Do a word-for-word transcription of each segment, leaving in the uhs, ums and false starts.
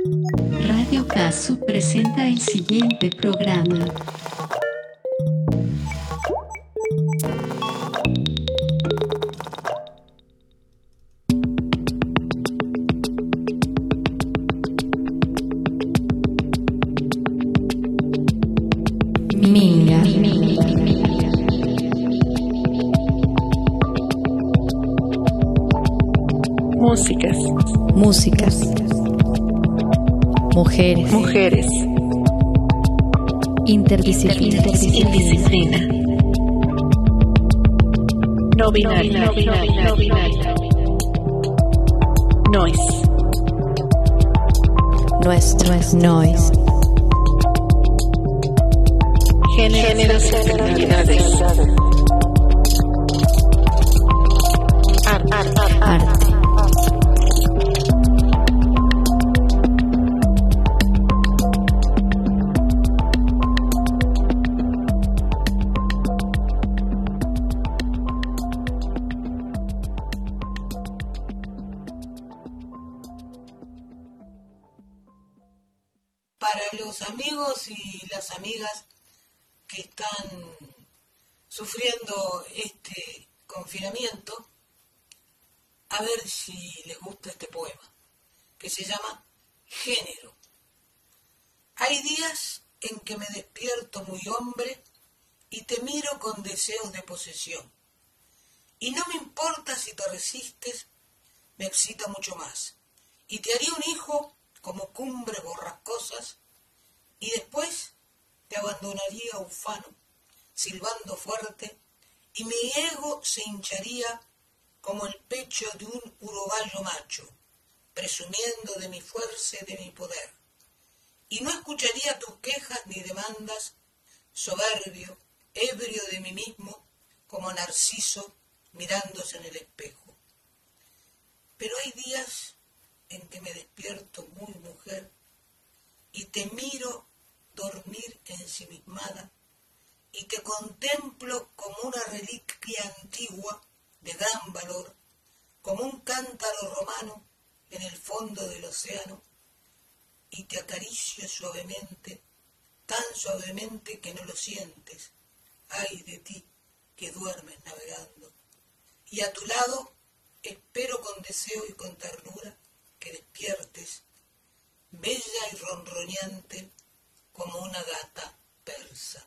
Radio Casu presenta el siguiente programa. Minga. Músicas. Músicas. Mujeres. Mujeres. Interdisciplina. Interdisciplina. No binario. No binario. No binario. Noise. Nuestro es noise. Géneros y sensibilidades. Arte. Arte. Arte. Para los amigos y las amigas que están sufriendo este confinamiento, a ver si les gusta este poema, que se llama Género. Hay días en que me despierto muy hombre y te miro con deseos de posesión. Y no me importa si te resistes, me excita mucho más. Y te haría un hijo como cumbres borrascosas, y después te abandonaría ufano, silbando fuerte, y mi ego se hincharía como el pecho de un urogallo macho, presumiendo de mi fuerza y de mi poder. Y no escucharía tus quejas ni demandas, soberbio, ebrio de mí mismo, como Narciso mirándose en el espejo. Pero hay días en que me despierto muy mujer y te miro dormir ensimismada y te contemplo como una reliquia antigua de gran valor, como un cántaro romano en el fondo del océano, y te acaricio suavemente, tan suavemente que no lo sientes. Ay de ti que duermes navegando, y a tu lado espero con deseo y con ternura que despiertes, bella y ronroneante como una gata persa.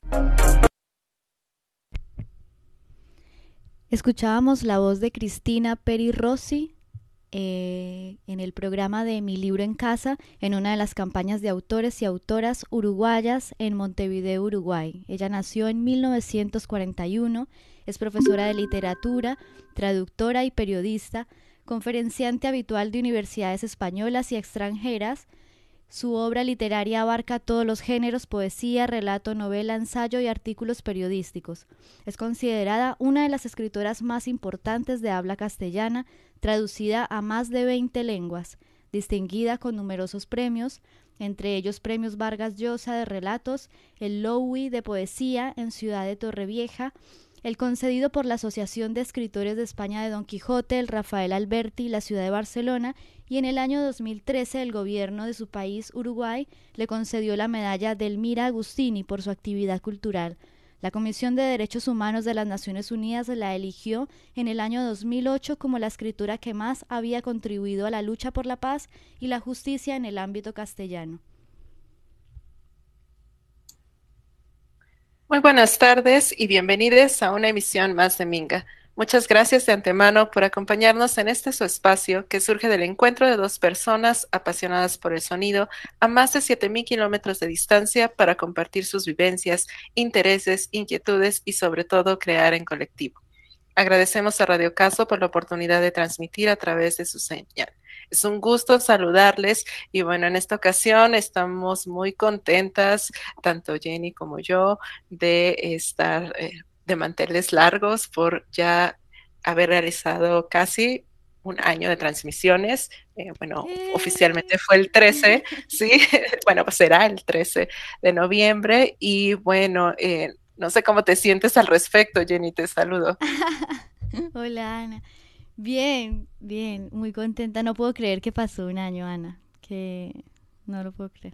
Escuchábamos la voz de Cristina Peri Rossi eh, en el programa de Mi Libro en Casa, en una de las campañas de autores y autoras uruguayas en Montevideo, Uruguay. Ella nació en mil novecientos cuarenta y uno, es profesora de literatura, traductora y periodista, conferenciante habitual de universidades españolas y extranjeras. Su obra literaria abarca todos los géneros: poesía, relato, novela, ensayo y artículos periodísticos. Es considerada una de las escritoras más importantes de habla castellana, traducida a más de veinte lenguas, distinguida con numerosos premios, entre ellos Premios Vargas Llosa de relatos, el Lowy de poesía en Ciudad de Torrevieja, el concedido por la Asociación de Escritores de España de Don Quijote, el Rafael Alberti, la ciudad de Barcelona, y en el año dos mil trece el gobierno de su país, Uruguay, le concedió la medalla Delmira Agustini por su actividad cultural. La Comisión de Derechos Humanos de las Naciones Unidas la eligió en el año dos mil ocho como la escritora que más había contribuido a la lucha por la paz y la justicia en el ámbito castellano. Muy buenas tardes y bienvenidos a una emisión más de Minga. Muchas gracias de antemano por acompañarnos en este su espacio que surge del encuentro de dos personas apasionadas por el sonido a más de siete mil kilómetros de distancia para compartir sus vivencias, intereses, inquietudes y sobre todo crear en colectivo. Agradecemos a Radio Caso por la oportunidad de transmitir a través de su señal. Es un gusto saludarles y bueno, en esta ocasión estamos muy contentas, tanto Jenny como yo, de estar eh, de manteles largos por ya haber realizado casi un año de transmisiones. Eh, bueno, ¡Eh! oficialmente fue el trece, sí, bueno, pues será el trece de noviembre y bueno, eh, no sé cómo te sientes al respecto, Jenny, te saludo. Hola, Ana. Bien, bien, muy contenta. No puedo creer que pasó un año, Ana. Que no lo puedo creer.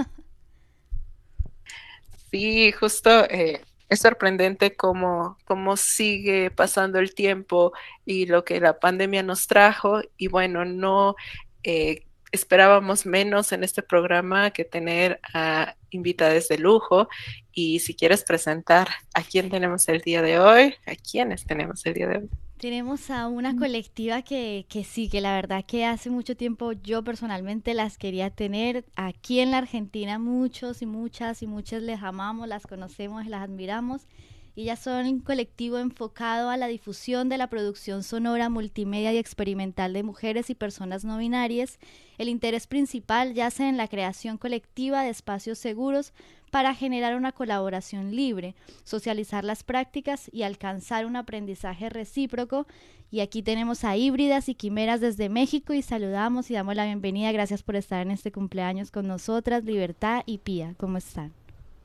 Sí, justo eh, es sorprendente cómo, cómo sigue pasando el tiempo y lo que la pandemia nos trajo. Y bueno, no eh, esperábamos menos en este programa que tener a invitadas de lujo. Y si quieres presentar a quién tenemos el día de hoy, a quiénes tenemos el día de hoy. Tenemos a una colectiva que, que sí, que la verdad que hace mucho tiempo yo personalmente las quería tener aquí en la Argentina. Muchos y muchas y muchas les amamos, las conocemos, las admiramos. Y ellas son un colectivo enfocado a la difusión de la producción sonora, multimedia y experimental de mujeres y personas no binarias. El interés principal yace en la creación colectiva de espacios seguros para generar una colaboración libre, socializar las prácticas y alcanzar un aprendizaje recíproco. Y aquí tenemos a Híbridas y Quimeras desde México y saludamos y damos la bienvenida. Gracias por estar en este cumpleaños con nosotras, Libertad y Pía. ¿Cómo están?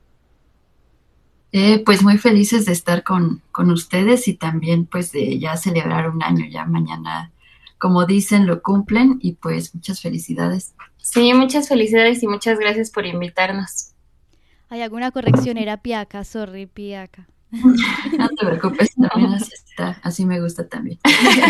Eh, pues muy felices de estar con, con ustedes y también pues de ya celebrar un año, ya mañana, como dicen, lo cumplen y pues muchas felicidades. Sí, muchas felicidades y muchas gracias por invitarnos. ¿Hay alguna corrección? Era Piaca, sorry, Piaca. No te preocupes, también así está, así me gusta también.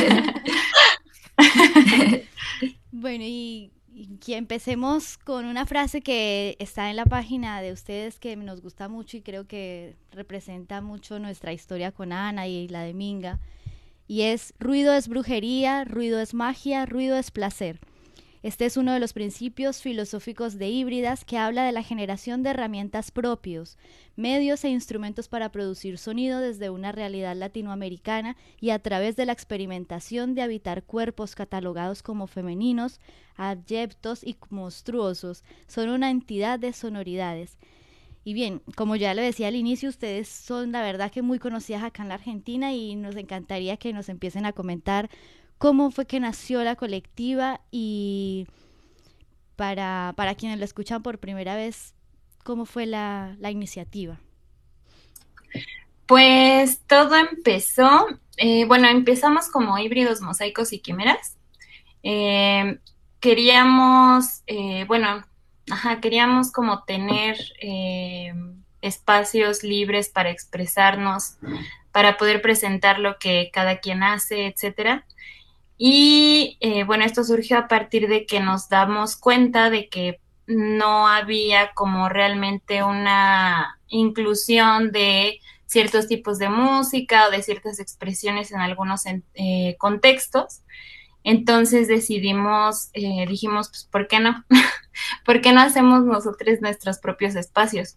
Bueno, y, y que empecemos con una frase que está en la página de ustedes que nos gusta mucho y creo que representa mucho nuestra historia con Ana y la de Minga, y es: ruido es brujería, ruido es magia, ruido es placer. Este es uno de los principios filosóficos de Híbridas, que habla de la generación de herramientas propios, medios e instrumentos para producir sonido desde una realidad latinoamericana y a través de la experimentación de habitar cuerpos catalogados como femeninos, abyectos y monstruosos. Son una entidad de sonoridades. Y bien, como ya lo decía al inicio, ustedes son la verdad que muy conocidas acá en la Argentina y nos encantaría que nos empiecen a comentar cómo fue que nació la colectiva y para, para quienes lo escuchan por primera vez, cómo fue la, la iniciativa. Pues todo empezó, eh, bueno, empezamos como Híbridos, Mosaicos y Quimeras. Eh, queríamos, eh, bueno, ajá, queríamos como tener eh, espacios libres para expresarnos, para poder presentar lo que cada quien hace, etcétera. Y eh, bueno, esto surgió a partir de que nos damos cuenta de que no había como realmente una inclusión de ciertos tipos de música o de ciertas expresiones en algunos eh, contextos. Entonces decidimos, eh, dijimos, pues, ¿por qué no? ¿Por qué no hacemos nosotros nuestros propios espacios?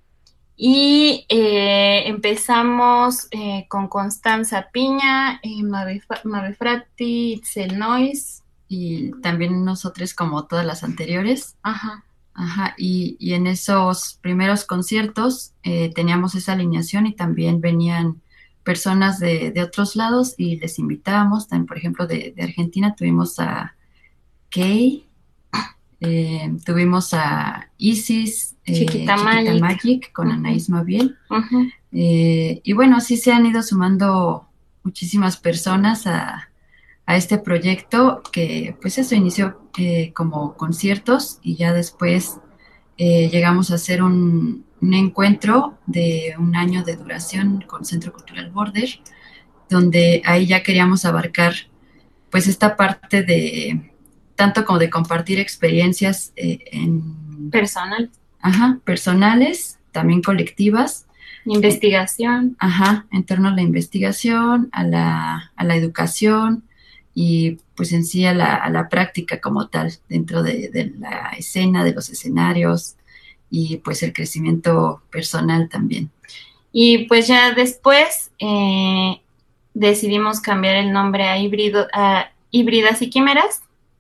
Y eh, empezamos eh, con Constanza Piña, eh, Mabe, Mabe Fratti, Itzel Noise. Y también nosotros como todas las anteriores. Ajá. Ajá, y, y en esos primeros conciertos eh, teníamos esa alineación y también venían personas de, de otros lados y les invitábamos. También, por ejemplo, de, de Argentina tuvimos a Kay, eh, tuvimos a Isis, eh, Chiquita, Chiquita Magic. Magic con Uh-huh. Anaís Mabiel. Uh-huh. Eh, y bueno, así se han ido sumando muchísimas personas a, a este proyecto que pues eso inició eh, como conciertos y ya después eh, llegamos a hacer un, un encuentro de un año de duración con Centro Cultural Border, donde ahí ya queríamos abarcar pues esta parte de tanto como de compartir experiencias eh, en personal, ajá, personales, también colectivas, investigación, ajá, en torno a la investigación, a la, a la educación y pues en sí a la, a la práctica como tal dentro de, de la escena, de los escenarios y pues el crecimiento personal también. Y pues ya después eh, decidimos cambiar el nombre a, híbrido, a Híbridas y Quimeras.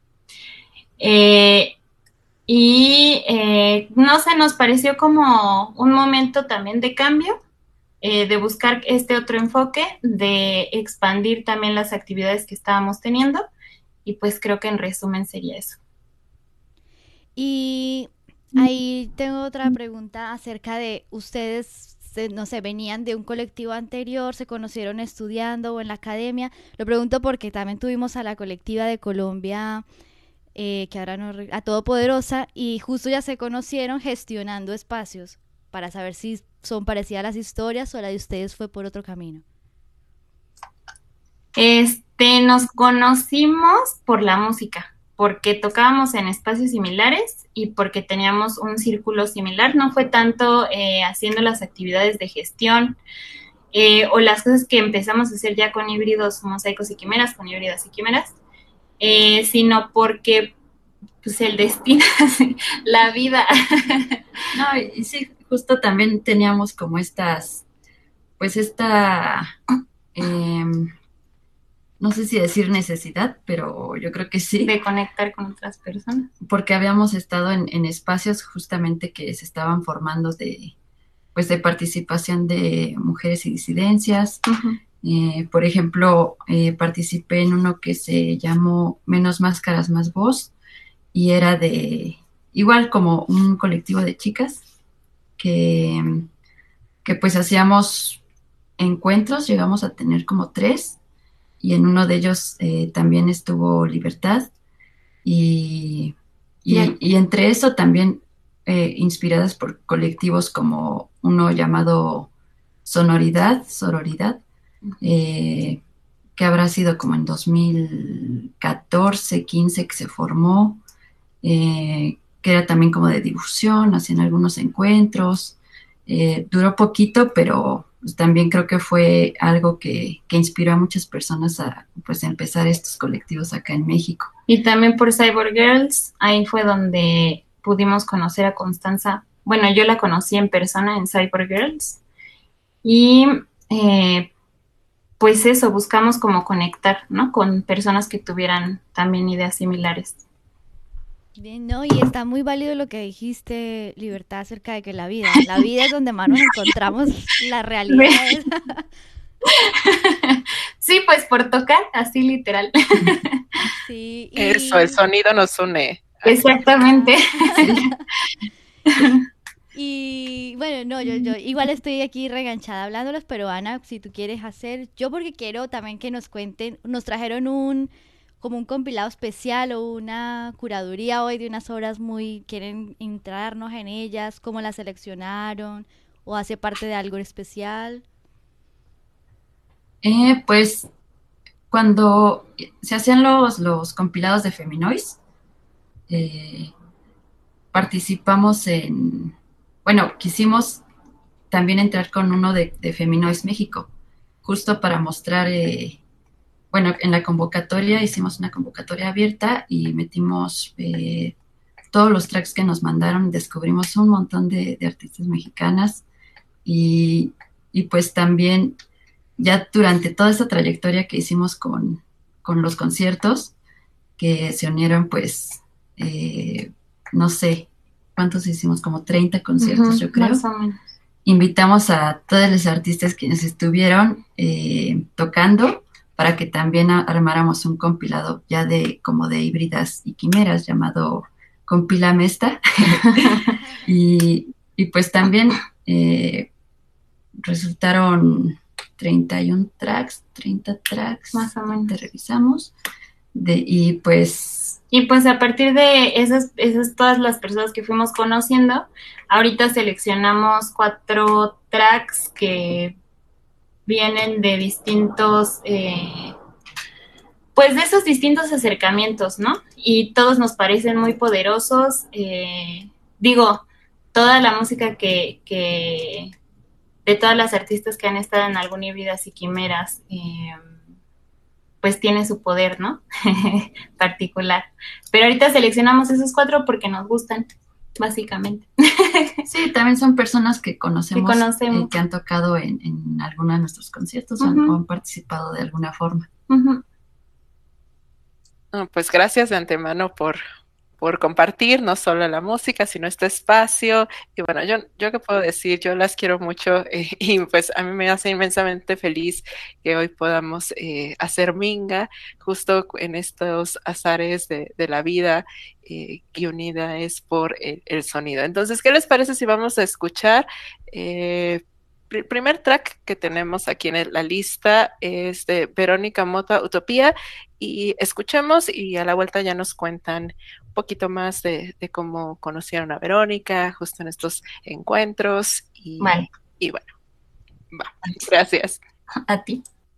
Eh, y eh, no sé, nos pareció como un momento también de cambio, eh, de buscar este otro enfoque, de expandir también las actividades que estábamos teniendo, y pues creo que en resumen sería eso. Y ahí tengo otra pregunta acerca de ustedes, no sé, venían de un colectivo anterior, se conocieron estudiando o en la academia. Lo pregunto porque también tuvimos a la colectiva de Colombia eh, que ahora no, re- a Todopoderosa, y justo ya se conocieron gestionando espacios para saber si son parecidas las historias o la de ustedes fue por otro camino. Este, nos conocimos por la música, porque tocábamos en espacios similares y porque teníamos un círculo similar. No fue tanto eh, haciendo las actividades de gestión eh, o las cosas que empezamos a hacer ya con híbridos, mosaicos y quimeras, con híbridas y quimeras, eh, sino porque pues el destino, la vida. No, y y sí, justo también teníamos como estas, pues esta, em, no sé si decir necesidad, pero yo creo que sí, De conectar con otras personas. porque habíamos estado en, en espacios justamente que se estaban formando de, pues de participación de mujeres y disidencias. Uh-huh. Eh, por ejemplo, eh, participé en uno que se llamó Menos Máscaras, Más Voz, y era de, igual como un colectivo de chicas que, que pues hacíamos encuentros, llegamos a tener como tres, y en uno de ellos eh, también estuvo Libertad, y, y, Bien. y entre eso también eh, inspiradas por colectivos como uno llamado Sonoridad, Sororidad, eh, que habrá sido como en dos mil catorce, quince que se formó, eh, que era también como de difusión, hacían algunos encuentros, eh, duró poquito, pero pues, también creo que fue algo que, que inspiró a muchas personas a pues empezar estos colectivos acá en México. Y también por Cyborg Girls, ahí fue donde pudimos conocer a Constanza. Bueno, yo la conocí en persona en Cyborg Girls. Y eh, pues eso, buscamos como conectar, ¿no? Con personas que tuvieran también ideas similares. Bien, no, y está muy válido lo que dijiste, Libertad, acerca de que la vida, la vida es donde más nos encontramos las realidades. Sí, pues por tocar, así literal. Sí, y... Eso, el sonido nos une. Exactamente. Y bueno, no, yo, yo igual estoy aquí reganchada hablándolos, pero Ana, si tú quieres hacer, yo porque quiero también que nos cuenten, nos trajeron un, como un compilado especial o una curaduría hoy de unas obras muy, quieren entrarnos en ellas, cómo las seleccionaron o hace parte de algo especial. Eh, pues cuando se hacían los, los compilados de Feminoise, eh, participamos en, bueno, quisimos también entrar con uno de, de Feminoise México, justo para mostrar, eh, bueno, en la convocatoria hicimos una convocatoria abierta y metimos eh, todos los tracks que nos mandaron, descubrimos un montón de, de artistas mexicanas y, y pues también ya durante toda esta trayectoria que hicimos con, con los conciertos, que se unieron pues, eh, no sé, ¿cuántos hicimos? Como treinta conciertos, uh-huh, yo creo. Más o menos. Invitamos a todos los artistas quienes estuvieron eh, tocando para que también a- armáramos un compilado ya de como de híbridas y quimeras llamado Compila Mesta. y, y pues también eh, resultaron treinta y uno tracks, treinta tracks, más o menos. Te revisamos. De, y pues... Y pues a partir de esas, esas todas las personas que fuimos conociendo, ahorita seleccionamos cuatro tracks que vienen de distintos, eh, pues de esos distintos acercamientos, ¿no? Y todos nos parecen muy poderosos. Eh, digo, toda la música que, que, de todas las artistas que han estado en algún híbridas y quimeras, eh, pues tiene su poder, ¿no? particular. Pero ahorita seleccionamos esos cuatro porque nos gustan, básicamente. Sí, también son personas que conocemos, que, conocemos. Eh, que han tocado en, en alguno de nuestros conciertos uh-huh. o, han, o han participado de alguna forma. Uh-huh. No, pues gracias de antemano por, por compartir no solo la música, sino este espacio. Y bueno, yo, yo qué puedo decir, yo las quiero mucho eh, y pues a mí me hace inmensamente feliz que hoy podamos eh, hacer minga justo en estos azares de, de la vida eh, que unida es por el, el sonido. Entonces, ¿qué les parece si vamos a escuchar? Eh, el primer track que tenemos aquí en la lista es de Verónica Mota, Utopía, y escuchemos y a la vuelta ya nos cuentan un poquito más de, de cómo conocieron a Verónica justo en estos encuentros y, Vale. y bueno, va, gracias. A ti.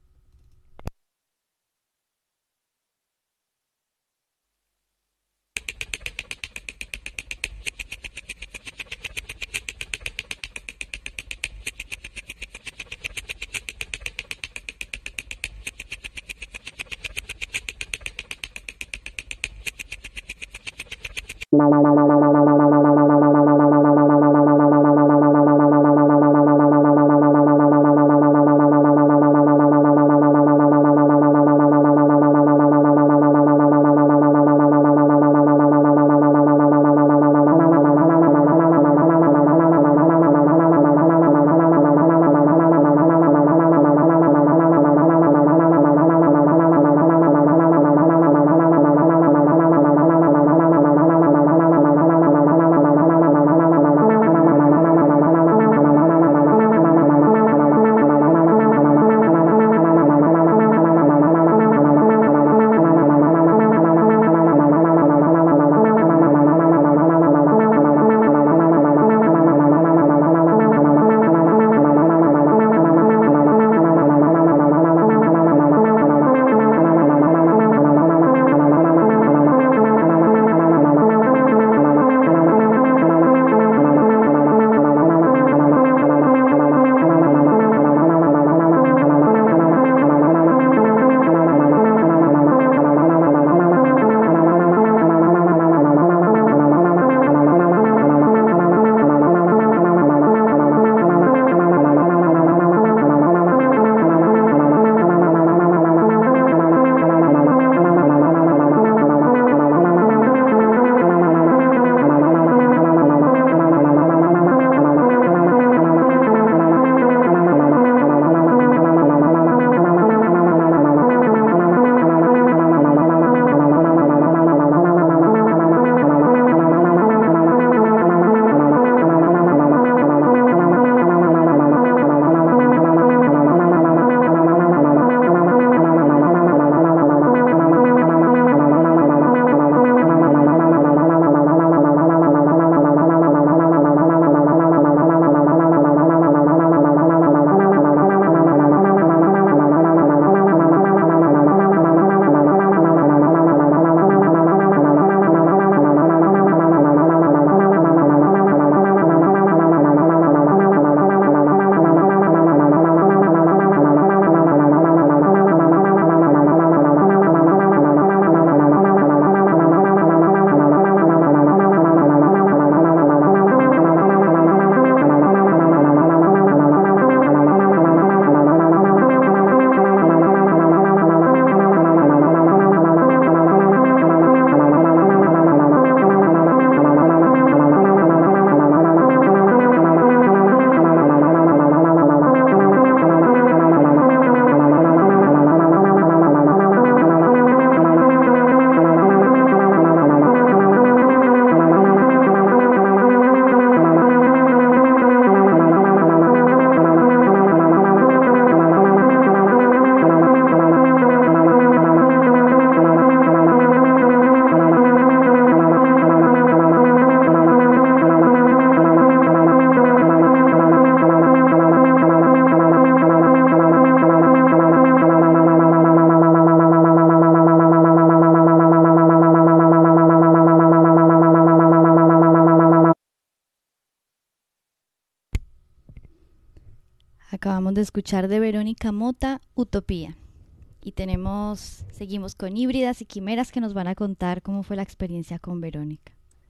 Acabamos de escuchar de Verónica Mota, Utopía. Y tenemos, seguimos con Híbridas y Quimeras que nos van a contar cómo fue la experiencia con Verónica.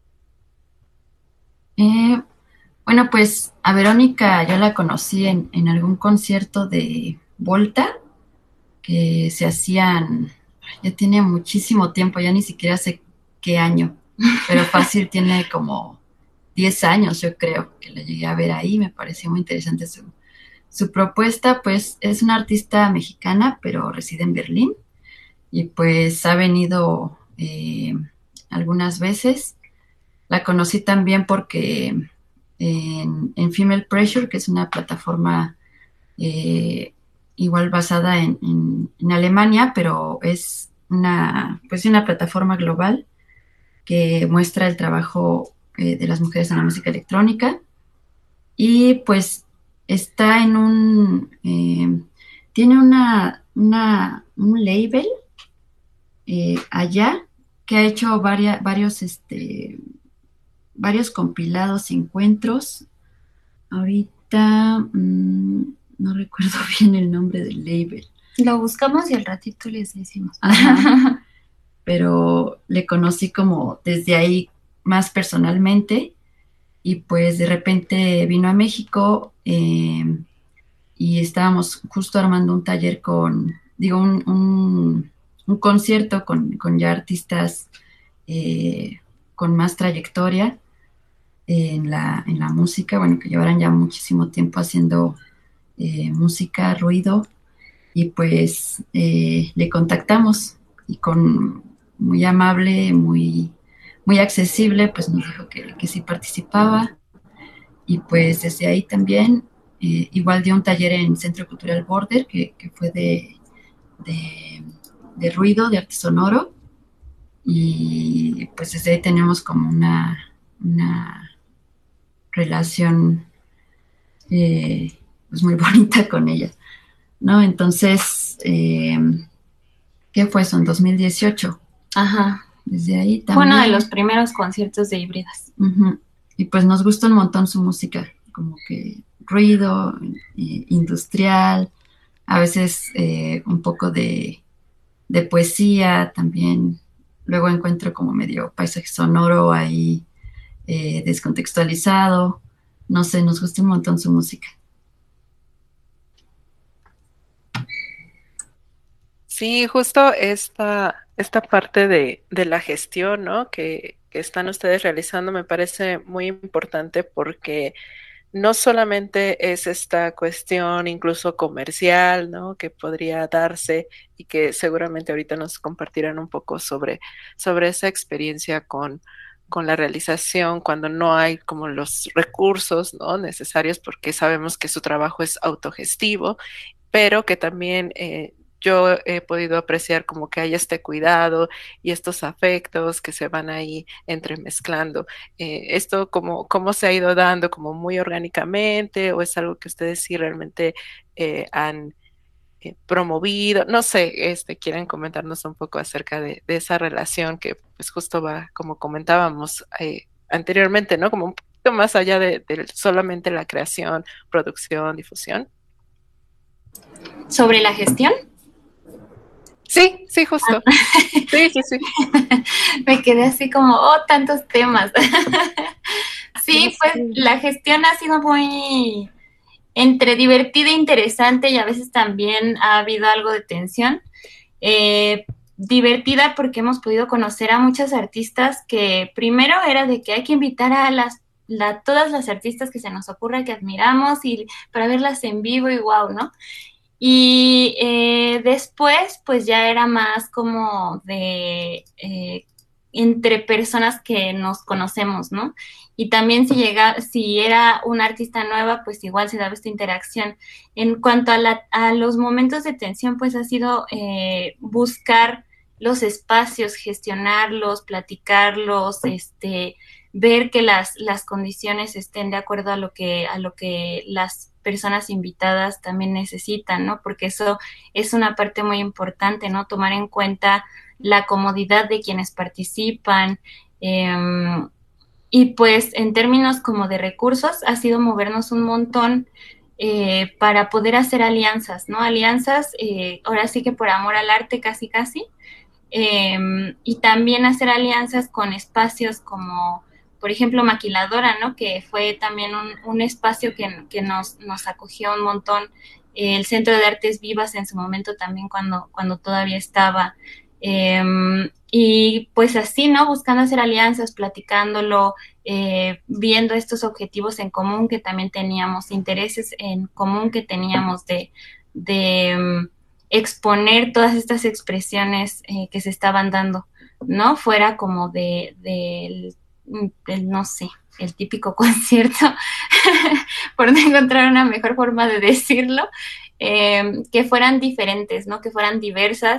Eh, bueno, pues a Verónica yo la conocí en, en algún concierto de Volta que se hacían, ya tiene muchísimo tiempo, ya ni siquiera sé qué año, pero fácil tiene como diez años, yo creo, que la llegué a ver ahí, me pareció muy interesante su, su propuesta. Pues es una artista mexicana, pero reside en Berlín y pues ha venido eh, algunas veces. La conocí también porque en, en Female Pressure, que es una plataforma eh, igual basada en, en, en Alemania, pero es una, pues una plataforma global que muestra el trabajo eh, de las mujeres en la música electrónica y pues está en un, eh, tiene una, una, un label eh, allá que ha hecho varia, varios, este, varios compilados y encuentros. Ahorita mmm, no recuerdo bien el nombre del label. Lo buscamos y al ratito les decimos. Ajá. Pero le conocí como desde ahí más personalmente y pues de repente vino a México eh, y estábamos justo armando un taller con, digo, un, un, un concierto con, con ya artistas eh, con más trayectoria en la, en la música, bueno, que llevaran ya muchísimo tiempo haciendo eh, música, ruido, y pues eh, le contactamos y con muy amable, muy, muy accesible, pues nos dijo que, que sí participaba y pues desde ahí también eh, igual dio un taller en Centro Cultural Border que, que fue de, de, de ruido, de arte sonoro y pues desde ahí tenemos como una, una relación eh, pues muy bonita con ella, ¿no? Entonces, eh, ¿qué fue eso? En dos mil dieciocho. Ajá. Desde ahí también. Fue uno de los primeros conciertos de Híbridas. Uh-huh. Y pues nos gusta un montón su música, como que ruido, eh, industrial, a veces eh, un poco de, de poesía también. Luego encuentro como medio paisaje sonoro ahí, eh, descontextualizado. No sé, nos gusta un montón su música. Sí, justo esta, esta parte de, de la gestión, ¿no? Que, que están ustedes realizando me parece muy importante porque no solamente es esta cuestión incluso comercial, ¿no? Que podría darse y que seguramente ahorita nos compartirán un poco sobre, sobre esa experiencia con, con la realización cuando no hay como los recursos, ¿no? necesarios porque sabemos que su trabajo es autogestivo, pero que también eh, yo he podido apreciar como que hay este cuidado y estos afectos que se van ahí entremezclando. Eh, ¿esto cómo, cómo se ha ido dando? ¿Como muy orgánicamente o es algo que ustedes sí realmente eh, han eh, promovido? No sé, este, quieren comentarnos un poco acerca de, de esa relación que pues justo va, como comentábamos eh, anteriormente, ¿no? Como un poquito más allá de, de solamente la creación, producción, difusión. ¿Sobre la gestión? Sí, sí, justo. Ah. Sí, sí, sí. Me quedé así como, oh, tantos temas. Sí, pues la gestión ha sido muy entre divertida e interesante y a veces también ha habido algo de tensión. Eh, divertida porque hemos podido conocer a muchas artistas que primero era de que hay que invitar a las la, todas las artistas que se nos ocurra que admiramos y para verlas en vivo y wow, ¿no? Y eh, después, pues ya era más como de eh, entre personas que nos conocemos, ¿no? Y también si llega, si era una artista nueva, pues igual se daba esta interacción. En cuanto a, la, a los momentos de tensión, pues ha sido eh, buscar los espacios, gestionarlos, platicarlos, este, ver que las, las condiciones estén de acuerdo a lo que, a lo que las personas invitadas también necesitan, ¿no? Porque eso es una parte muy importante, ¿no? Tomar en cuenta la comodidad de quienes participan. Eh, y pues en términos como de recursos, ha sido movernos un montón eh, para poder hacer alianzas, ¿no? Alianzas, eh, ahora sí que por amor al arte casi casi, eh, y también hacer alianzas con espacios como por ejemplo, Maquiladora, ¿no? Que fue también un, un espacio que, que nos, nos acogió un montón. Eh, el Centro de Artes Vivas en su momento también cuando, cuando todavía estaba. Eh, y pues así, ¿no? Buscando hacer alianzas, platicándolo, eh, viendo estos objetivos en común que también teníamos, intereses en común que teníamos de, de um, exponer todas estas expresiones eh, que se estaban dando, ¿no? Fuera como de, de el, no sé, el típico concierto, por no encontrar una mejor forma de decirlo, eh, que fueran diferentes, ¿no? Que fueran diversas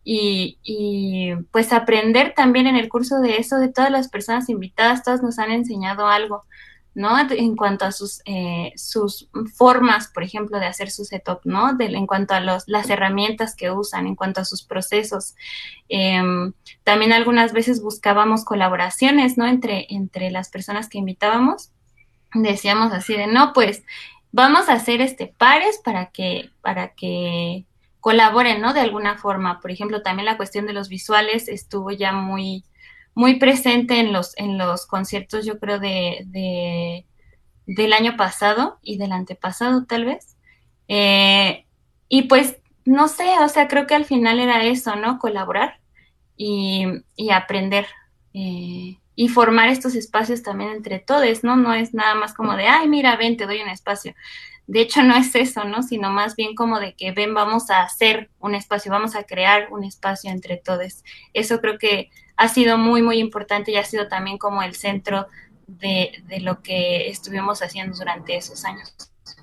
y, y pues aprender también en el curso de eso, de todas las personas invitadas, todas nos han enseñado algo, ¿no? En cuanto a sus, eh, sus formas, por ejemplo, de hacer su setup, ¿no? De, en cuanto a los, las herramientas que usan, en cuanto a sus procesos. Eh, también algunas veces buscábamos colaboraciones, ¿no? Entre, entre las personas que invitábamos. Decíamos así de, no, pues vamos a hacer este pares para que, para que colaboren, ¿no? De alguna forma. Por ejemplo, también la cuestión de los visuales estuvo ya muy muy presente en los, en los conciertos, yo creo, de, de del año pasado y del antepasado, tal vez. Eh, y pues, no sé, o sea, creo que al final era eso, ¿no? Colaborar y, y aprender eh, y formar estos espacios también entre todos, ¿no? No es nada más como de, ay, mira, ven, te doy un espacio. De hecho, no es eso, ¿no? Sino más bien como de que, ven, vamos a hacer un espacio, vamos a crear un espacio entre todos. Eso creo que ha sido muy, muy importante y ha sido también como el centro de, de lo que estuvimos haciendo durante esos años.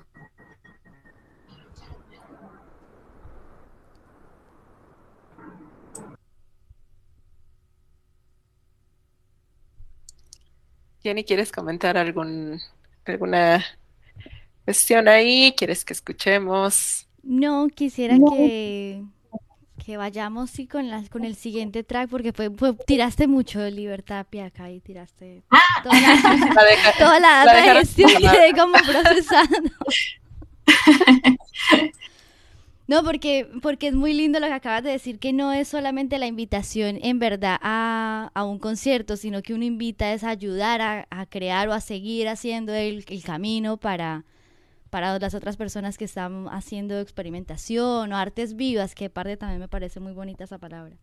Jenny, ¿quieres comentar algún, alguna cuestión ahí? ¿Quieres que escuchemos? No, quisiera no. que... que vayamos sí con las con el siguiente track porque fue, fue tiraste mucho de Libertad Piaca y tiraste ah. toda la, la, deja, toda la, la, la gestión quedé como procesando. No, porque porque es muy lindo lo que acabas de decir, que no es solamente la invitación en verdad a, a un concierto, sino que uno invita es a ayudar a, a crear o a seguir haciendo el, el camino para para las otras personas que están haciendo experimentación o artes vivas, que parte también me parece muy bonita esa palabra.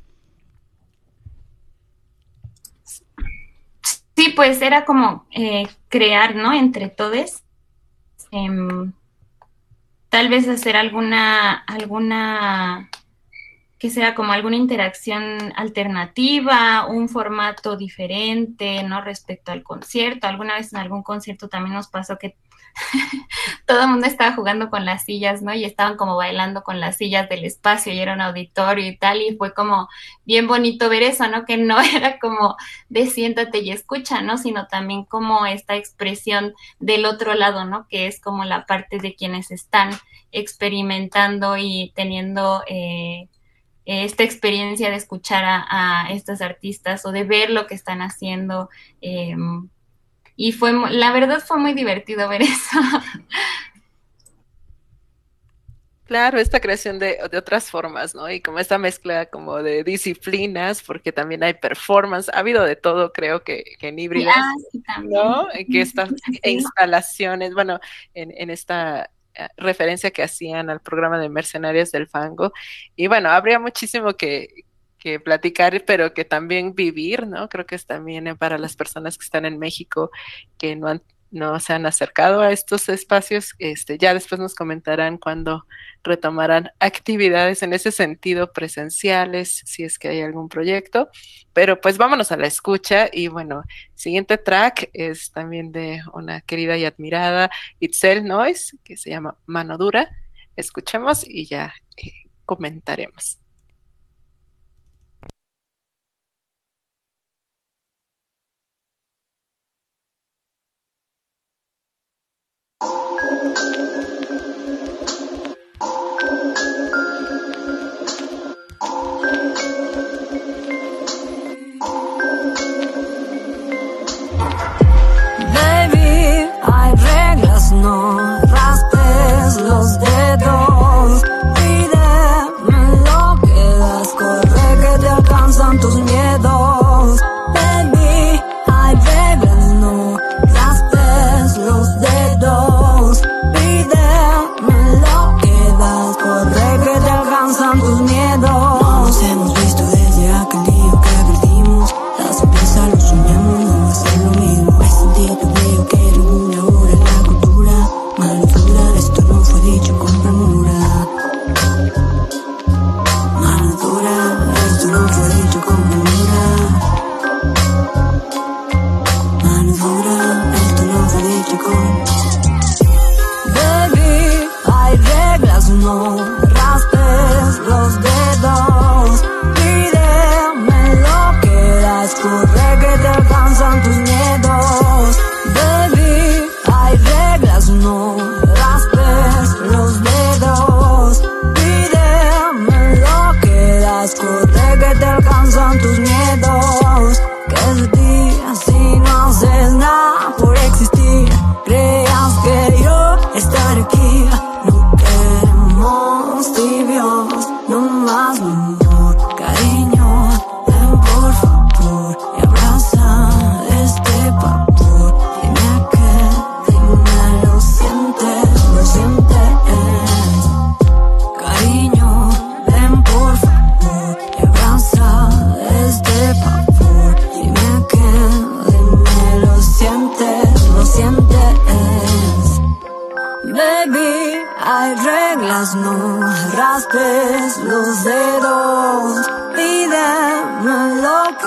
Sí, pues era como eh, crear, ¿no? Entre todos. Eh, tal vez hacer alguna, alguna, que sea como alguna interacción alternativa, un formato diferente, ¿no? Respecto al concierto. Alguna vez en algún concierto también nos pasó que todo el mundo estaba jugando con las sillas, ¿no? Y estaban como bailando con las sillas del espacio y era un auditorio y tal, y fue como bien bonito ver eso, ¿no? Que no era como de siéntate y escucha, ¿no? Sino también como esta expresión del otro lado, ¿no? Que es como la parte de quienes están experimentando y teniendo eh, esta experiencia de escuchar a, a estos artistas o de ver lo que están haciendo. Eh, Y fue, la verdad fue muy divertido ver eso. Claro, esta creación de, de otras formas, ¿no? Y como esta mezcla como de disciplinas, porque también hay performance, ha habido de todo, creo que, que en híbridas, ah, sí, ¿no? Que estas sí. instalaciones, bueno, en, en esta referencia que hacían al programa de Mercenarios del Fango, y bueno, habría muchísimo que que platicar, pero que también vivir, ¿no? Creo que es también para las personas que están en México, que no han, no se han acercado a estos espacios, este, ya después nos comentarán cuando retomarán actividades en ese sentido presenciales, si es que hay algún proyecto, pero pues vámonos a la escucha, y bueno, siguiente track es también de una querida y admirada Itzel Noise, que se llama Mano Dura. Escuchemos y ya eh, comentaremos. Baby, hay reglas, no raspes los dedos. Pídeme lo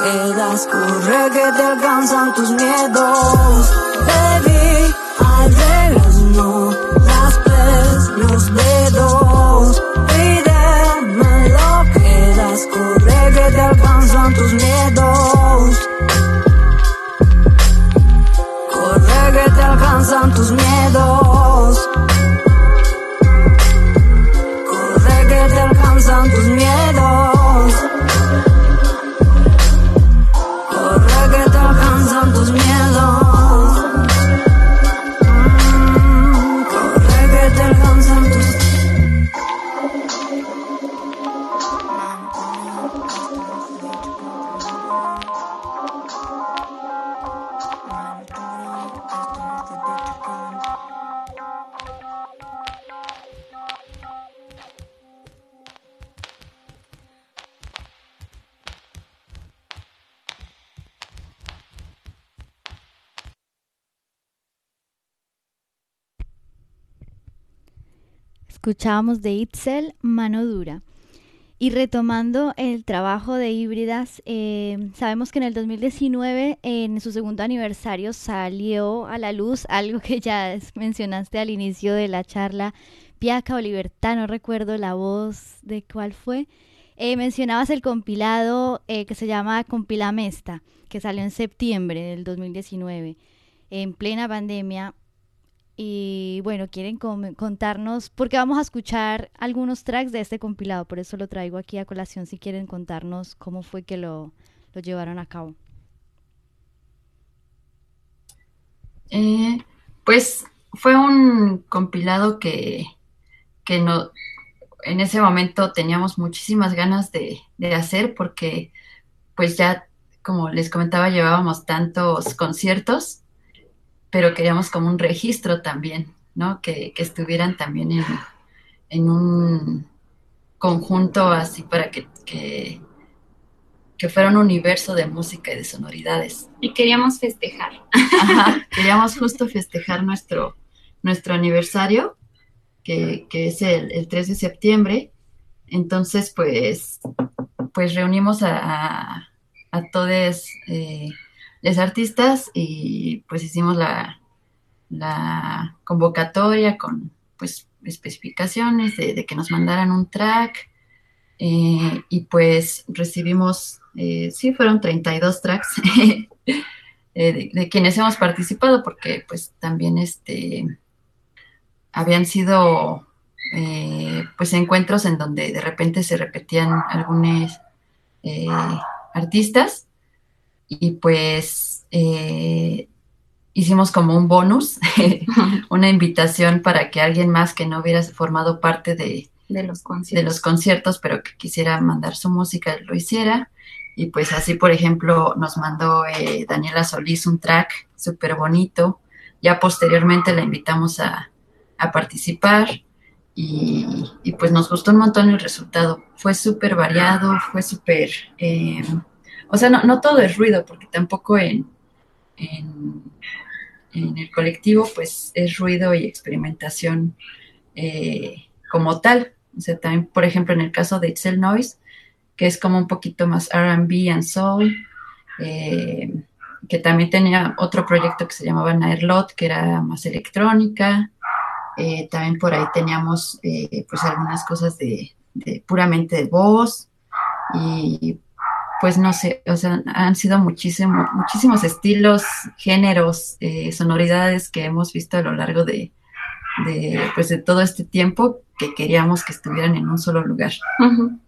quedas, corre que te alcanzan tus miedos. Baby, hay reglas, no las ves los dedos. Pídeme lo que das, corre que te alcanzan tus miedos. Corre que te alcanzan tus miedos. Corre que te alcanzan tus miedos. Corre que te alcanzan tus miedos. Mm, corre que te alcanzan tus Escuchábamos de Itzel, Mano Dura. Y retomando el trabajo de Híbridas, eh, sabemos que en el dos mil diecinueve, en su segundo aniversario, salió a la luz algo que ya mencionaste al inicio de la charla, Piaca o Libertad, no recuerdo la voz de cuál fue. Eh, mencionabas el compilado eh, que se llama Compila Mesta, que salió en septiembre del dos mil diecinueve, en plena pandemia. Y bueno, quieren com- contarnos, porque vamos a escuchar algunos tracks de este compilado, por eso lo traigo aquí a colación, si quieren contarnos cómo fue que lo, lo llevaron a cabo. Eh, pues fue un compilado que, que no, en ese momento teníamos muchísimas ganas de, de hacer porque pues ya, como les comentaba, llevábamos tantos conciertos, pero queríamos como un registro también, ¿no? Que, que estuvieran también en, en un conjunto así para que, que, que fuera un universo de música y de sonoridades. Y queríamos festejar. Ajá, queríamos justo festejar nuestro, nuestro aniversario, que, que es el, el tres de septiembre. Entonces, pues, pues reunimos a, a, a todos eh, los artistas y pues hicimos la, la convocatoria con pues especificaciones de, de que nos mandaran un track eh, y pues recibimos, eh, sí, fueron treinta y dos tracks eh, de, de quienes hemos participado porque pues también este habían sido eh, pues encuentros en donde de repente se repetían algunos eh, artistas y pues eh, hicimos como un bonus, una invitación para que alguien más que no hubiera formado parte de, de, los conciertos. de los conciertos, pero que quisiera mandar su música, lo hiciera. Y pues así, por ejemplo, nos mandó eh, Daniela Solís un track súper bonito. Ya posteriormente la invitamos a, a participar y, y pues nos gustó un montón el resultado. Fue súper variado, fue súper... Eh, o sea, no, no todo es ruido, porque tampoco en, en, en el colectivo pues es ruido y experimentación eh, como tal. O sea, también, por ejemplo, en el caso de Itzel Noise, que es como un poquito más R and B and soul, eh, que también tenía otro proyecto que se llamaba Nairlot, que era más electrónica. Eh, también por ahí teníamos eh, pues algunas cosas de, de puramente de voz y pues no sé, o sea, han sido muchísimo, muchísimos estilos, géneros, eh, sonoridades que hemos visto a lo largo de, de, pues de todo este tiempo que queríamos que estuvieran en un solo lugar. Uh-huh.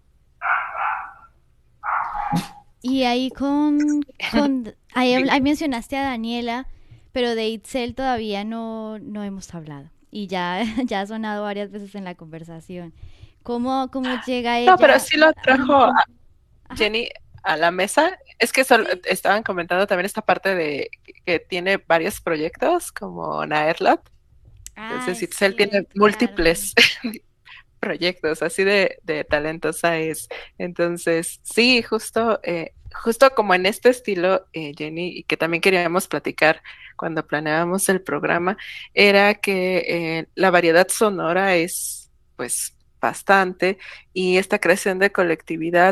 Y ahí con, con ahí, ahí mencionaste a Daniela, pero de Itzel todavía no, no hemos hablado. Y ya, ya ha sonado varias veces en la conversación. ¿Cómo, cómo llega ella? No, pero sí lo trajo a Jenny a la mesa. Es que solo, sí. Estaban comentando también esta parte de que tiene varios proyectos como Nairlot. Ah, entonces Itzel sí, tiene claro. múltiples proyectos, así de, de talentosa es. Entonces, sí, justo, eh, justo como en este estilo, eh, Jenny, y que también queríamos platicar cuando planeábamos el programa, era que eh, la variedad sonora es, pues, bastante, y esta creación de colectividad,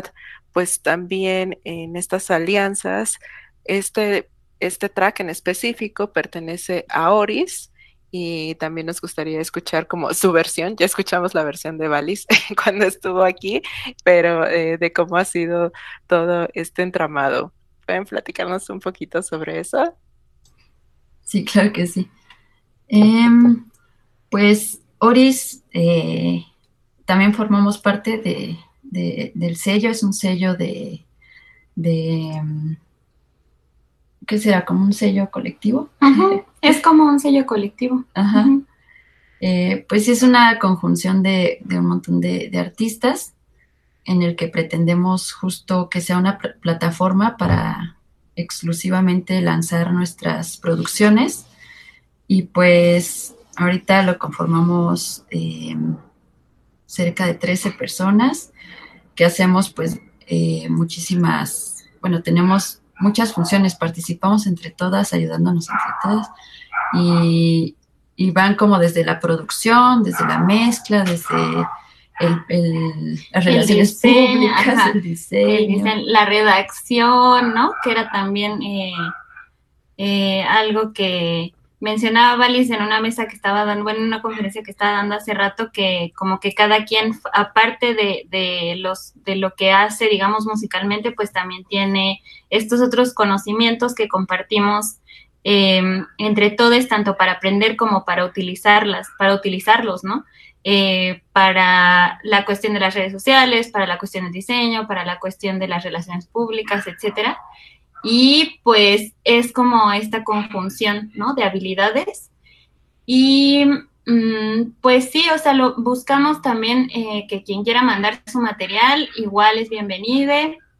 pues también en estas alianzas, este, este track en específico pertenece a Oris y también nos gustaría escuchar como su versión. Ya escuchamos la versión de Valis cuando estuvo aquí, pero eh, de cómo ha sido todo este entramado. ¿Pueden platicarnos un poquito sobre eso? Sí, claro que sí. Em, pues Oris, eh, también formamos parte de, de- del sello, es un sello de, de, em, ¿qué será? Como un sello colectivo. Ujú, es como un sello colectivo. Ajá. Ujú. Eh, pues es una conjunción de, de un montón de, de artistas en el que pretendemos justo que sea una pl- plataforma para exclusivamente lanzar nuestras producciones y pues ahorita lo conformamos eh, cerca de trece personas que hacemos pues eh, muchísimas, bueno, tenemos muchas funciones, participamos entre todas, ayudándonos entre todas y, y van como desde la producción, desde la mezcla, desde el, el- las El relaciones diseño, públicas, ajá, el el diseño. diseño, la redacción, ¿no? Que era también eh, eh, algo que mencionaba Valis en una mesa que estaba dando, bueno, en una conferencia que estaba dando hace rato, que como que cada quien, aparte de, de, los, de lo que hace, digamos, musicalmente, pues también tiene estos otros conocimientos que compartimos eh, entre todos, tanto para aprender como para utilizarlas, para utilizarlos, ¿no? Eh, para la cuestión de las redes sociales, para la cuestión del diseño, para la cuestión de las relaciones públicas, etcétera. Y pues es como esta conjunción, ¿no? De habilidades. Y mmm, pues sí, o sea, lo, buscamos también eh, que quien quiera mandar su material, igual es bienvenido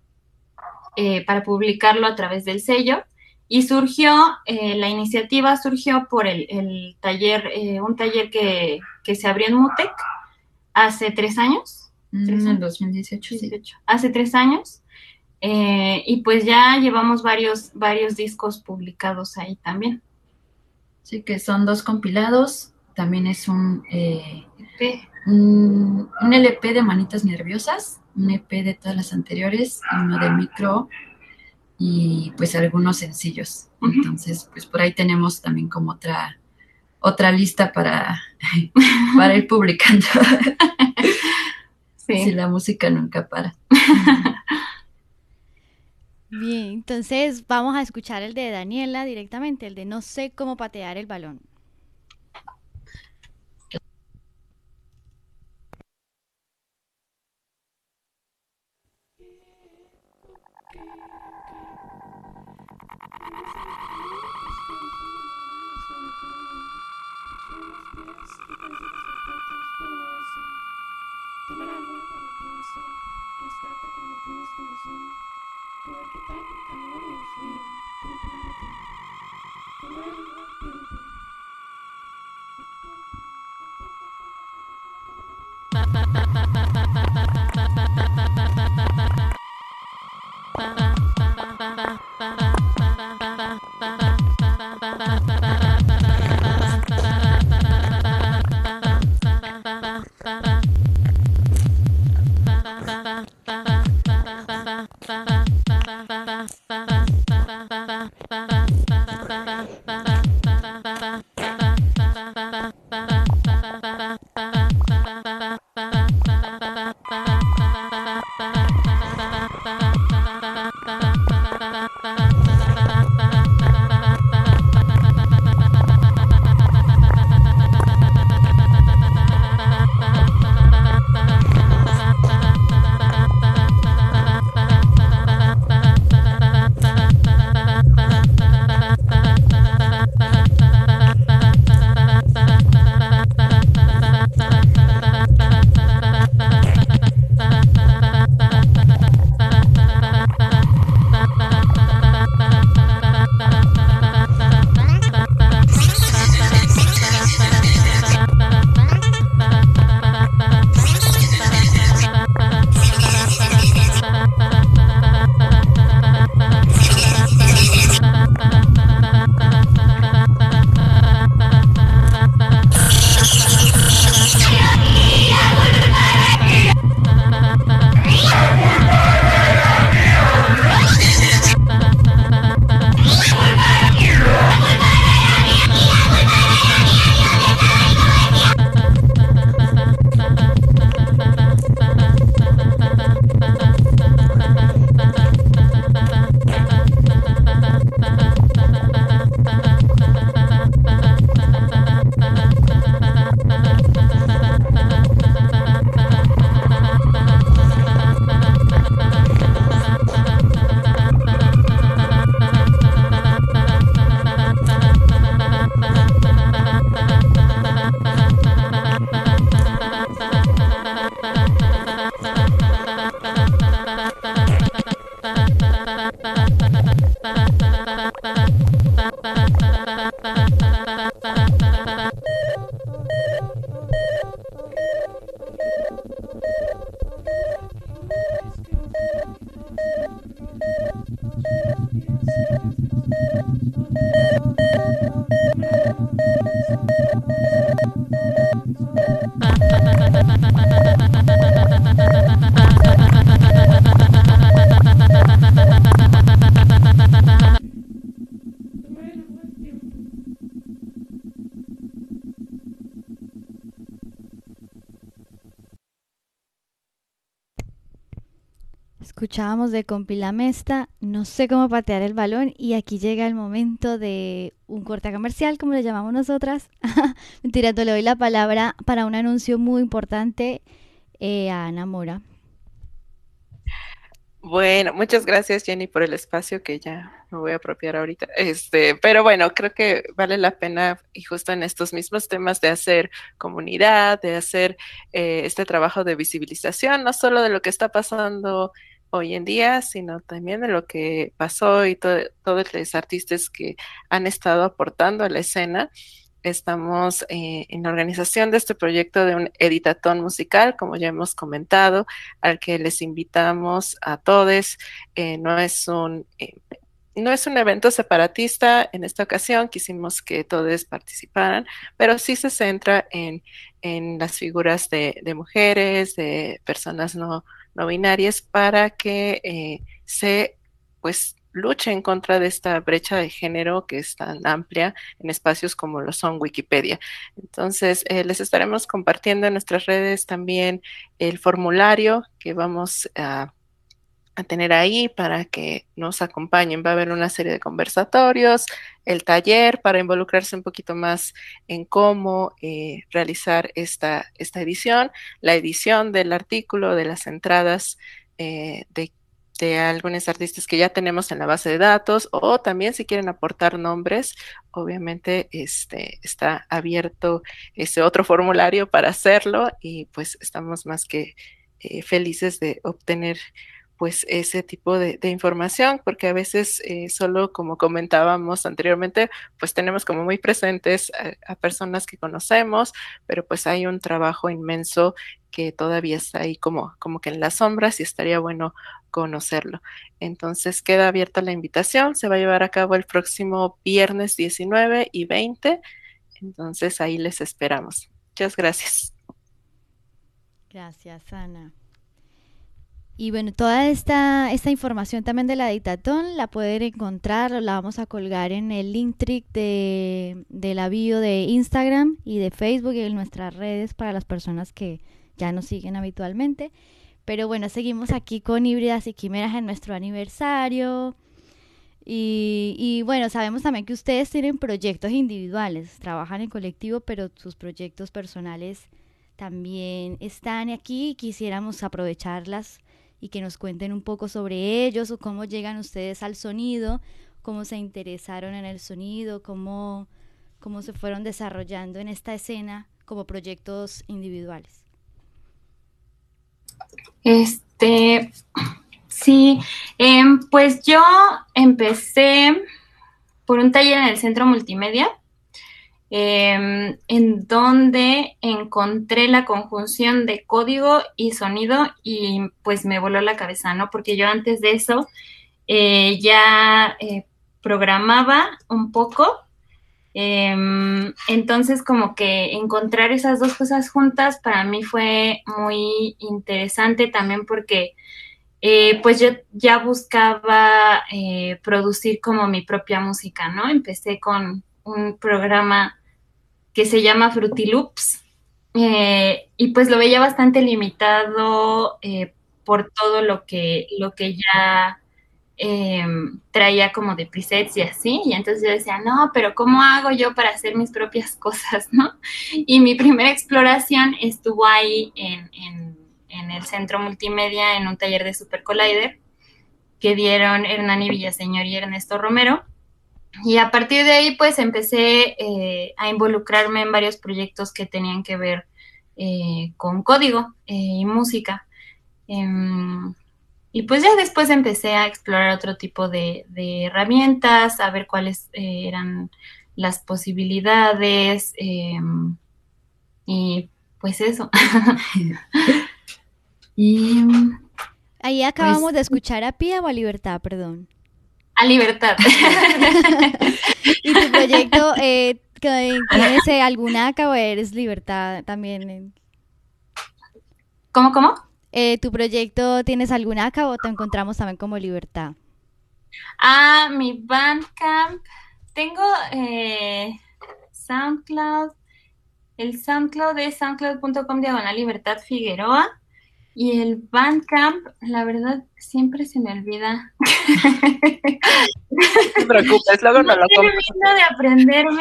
eh, para publicarlo a través del sello. Y surgió, eh, la iniciativa surgió por el, el taller, eh, un taller que, que se abrió en Mutec hace tres años. ¿Tres En años? dos mil dieciocho, sí. dieciocho. Hace tres años. Eh, y pues ya llevamos varios, varios discos publicados ahí también. Sí, que son dos compilados, también es un, eh, Sí. un, un L P de Manitas Nerviosas, un E P de todas las anteriores, y uno de micro y pues algunos sencillos. Ujú. Entonces, pues por ahí tenemos también como otra, otra lista para, para ir publicando. Sí. Si la música nunca para. Bien, entonces vamos a escuchar el de Daniela directamente, el de No sé cómo patear el balón. Escuchábamos de Compilamesta, no sé cómo patear el balón, y aquí llega el momento de un corte comercial, como le llamamos nosotras. Mentira, te le doy la palabra para un anuncio muy importante eh, a Ana Mora. Bueno, muchas gracias, Jenny, por el espacio que ya me voy a apropiar ahorita. Este, pero bueno, creo que vale la pena, y justo en estos mismos temas de hacer comunidad, de hacer eh, este trabajo de visibilización, no solo de lo que está pasando hoy en día, sino también de lo que pasó y to todos los artistas que han estado aportando a la escena. Estamos eh, en la organización de este proyecto de un editatón musical, como ya hemos comentado, al que les invitamos a todos. Eh, no es un eh, no es un evento separatista. En esta ocasión quisimos que todos participaran, pero sí se centra en, en las figuras de, de mujeres, de personas no, no binarias, para que eh, se pues luche en contra de esta brecha de género que es tan amplia en espacios como lo son Wikipedia. Entonces, eh, les estaremos compartiendo en nuestras redes también el formulario que vamos a, a tener ahí para que nos acompañen. Va a haber una serie de conversatorios, el taller para involucrarse un poquito más en cómo eh, realizar esta, esta edición, la edición del artículo, de las entradas eh, de de algunos artistas que ya tenemos en la base de datos, o también si quieren aportar nombres, obviamente este, está abierto ese otro formulario para hacerlo, y pues estamos más que eh, felices de obtener pues ese tipo de, de información, porque a veces eh, solo, como comentábamos anteriormente, pues tenemos como muy presentes a, a personas que conocemos, pero pues hay un trabajo inmenso que todavía está ahí como, como que en las sombras, y estaría bueno conocerlo. Entonces queda abierta la invitación, se va a llevar a cabo el próximo viernes diecinueve y veinte, entonces ahí les esperamos. Muchas gracias. Gracias, Ana. Y bueno, toda esta, esta información también de la Editatón la pueden encontrar, la vamos a colgar en el Linktree de, de la bio de Instagram y de Facebook y en nuestras redes para las personas que ya nos siguen habitualmente. Pero bueno, seguimos aquí con Híbridas y Quimeras en nuestro aniversario. Y, y bueno, sabemos también que ustedes tienen proyectos individuales, trabajan en colectivo, pero sus proyectos personales también están aquí y quisiéramos aprovecharlas y que nos cuenten un poco sobre ellos, o cómo llegan ustedes al sonido, cómo se interesaron en el sonido, cómo, cómo se fueron desarrollando en esta escena como proyectos individuales. Este, sí, eh, pues yo empecé por un taller en el Centro Multimedia, eh, en donde encontré la conjunción de código y sonido, y pues me voló la cabeza, ¿no? Porque yo antes de eso eh, ya eh, programaba un poco. Eh, entonces como que encontrar esas dos cosas juntas para mí fue muy interesante también, porque eh, pues yo ya buscaba eh, producir como mi propia música, ¿no? Empecé con un programa que se llama Fruity Loops, eh, y pues lo veía bastante limitado eh, por todo lo que, lo que ya Eh, traía como de presets y así, y entonces yo decía, no, pero ¿cómo hago yo para hacer mis propias cosas, no? Y mi primera exploración estuvo ahí en, en, en el Centro Multimedia, en un taller de Super Collider que dieron Hernani Villaseñor y Ernesto Romero, y a partir de ahí pues empecé eh, a involucrarme en varios proyectos que tenían que ver eh, con código eh, y música. Eh, Y pues ya después empecé a explorar otro tipo de, de herramientas, a ver cuáles eh, eran las posibilidades, eh, y pues eso. Y Ahí acabamos pues de escuchar a Pía o a Libertad, perdón. A Libertad. ¿Y tu proyecto, eh, que- tienes eh, alguna acá o eres Libertad también? eh? ¿Cómo, cómo? Eh, ¿Tu proyecto tienes alguna acá o te encontramos también como Libertad? Ah, mi Bandcamp. Tengo eh, SoundCloud. El SoundCloud es soundcloud punto com diagonal Libertad Figueroa. Y el Bandcamp, la verdad, siempre se me olvida. No te preocupes, luego no lo termino de aprenderme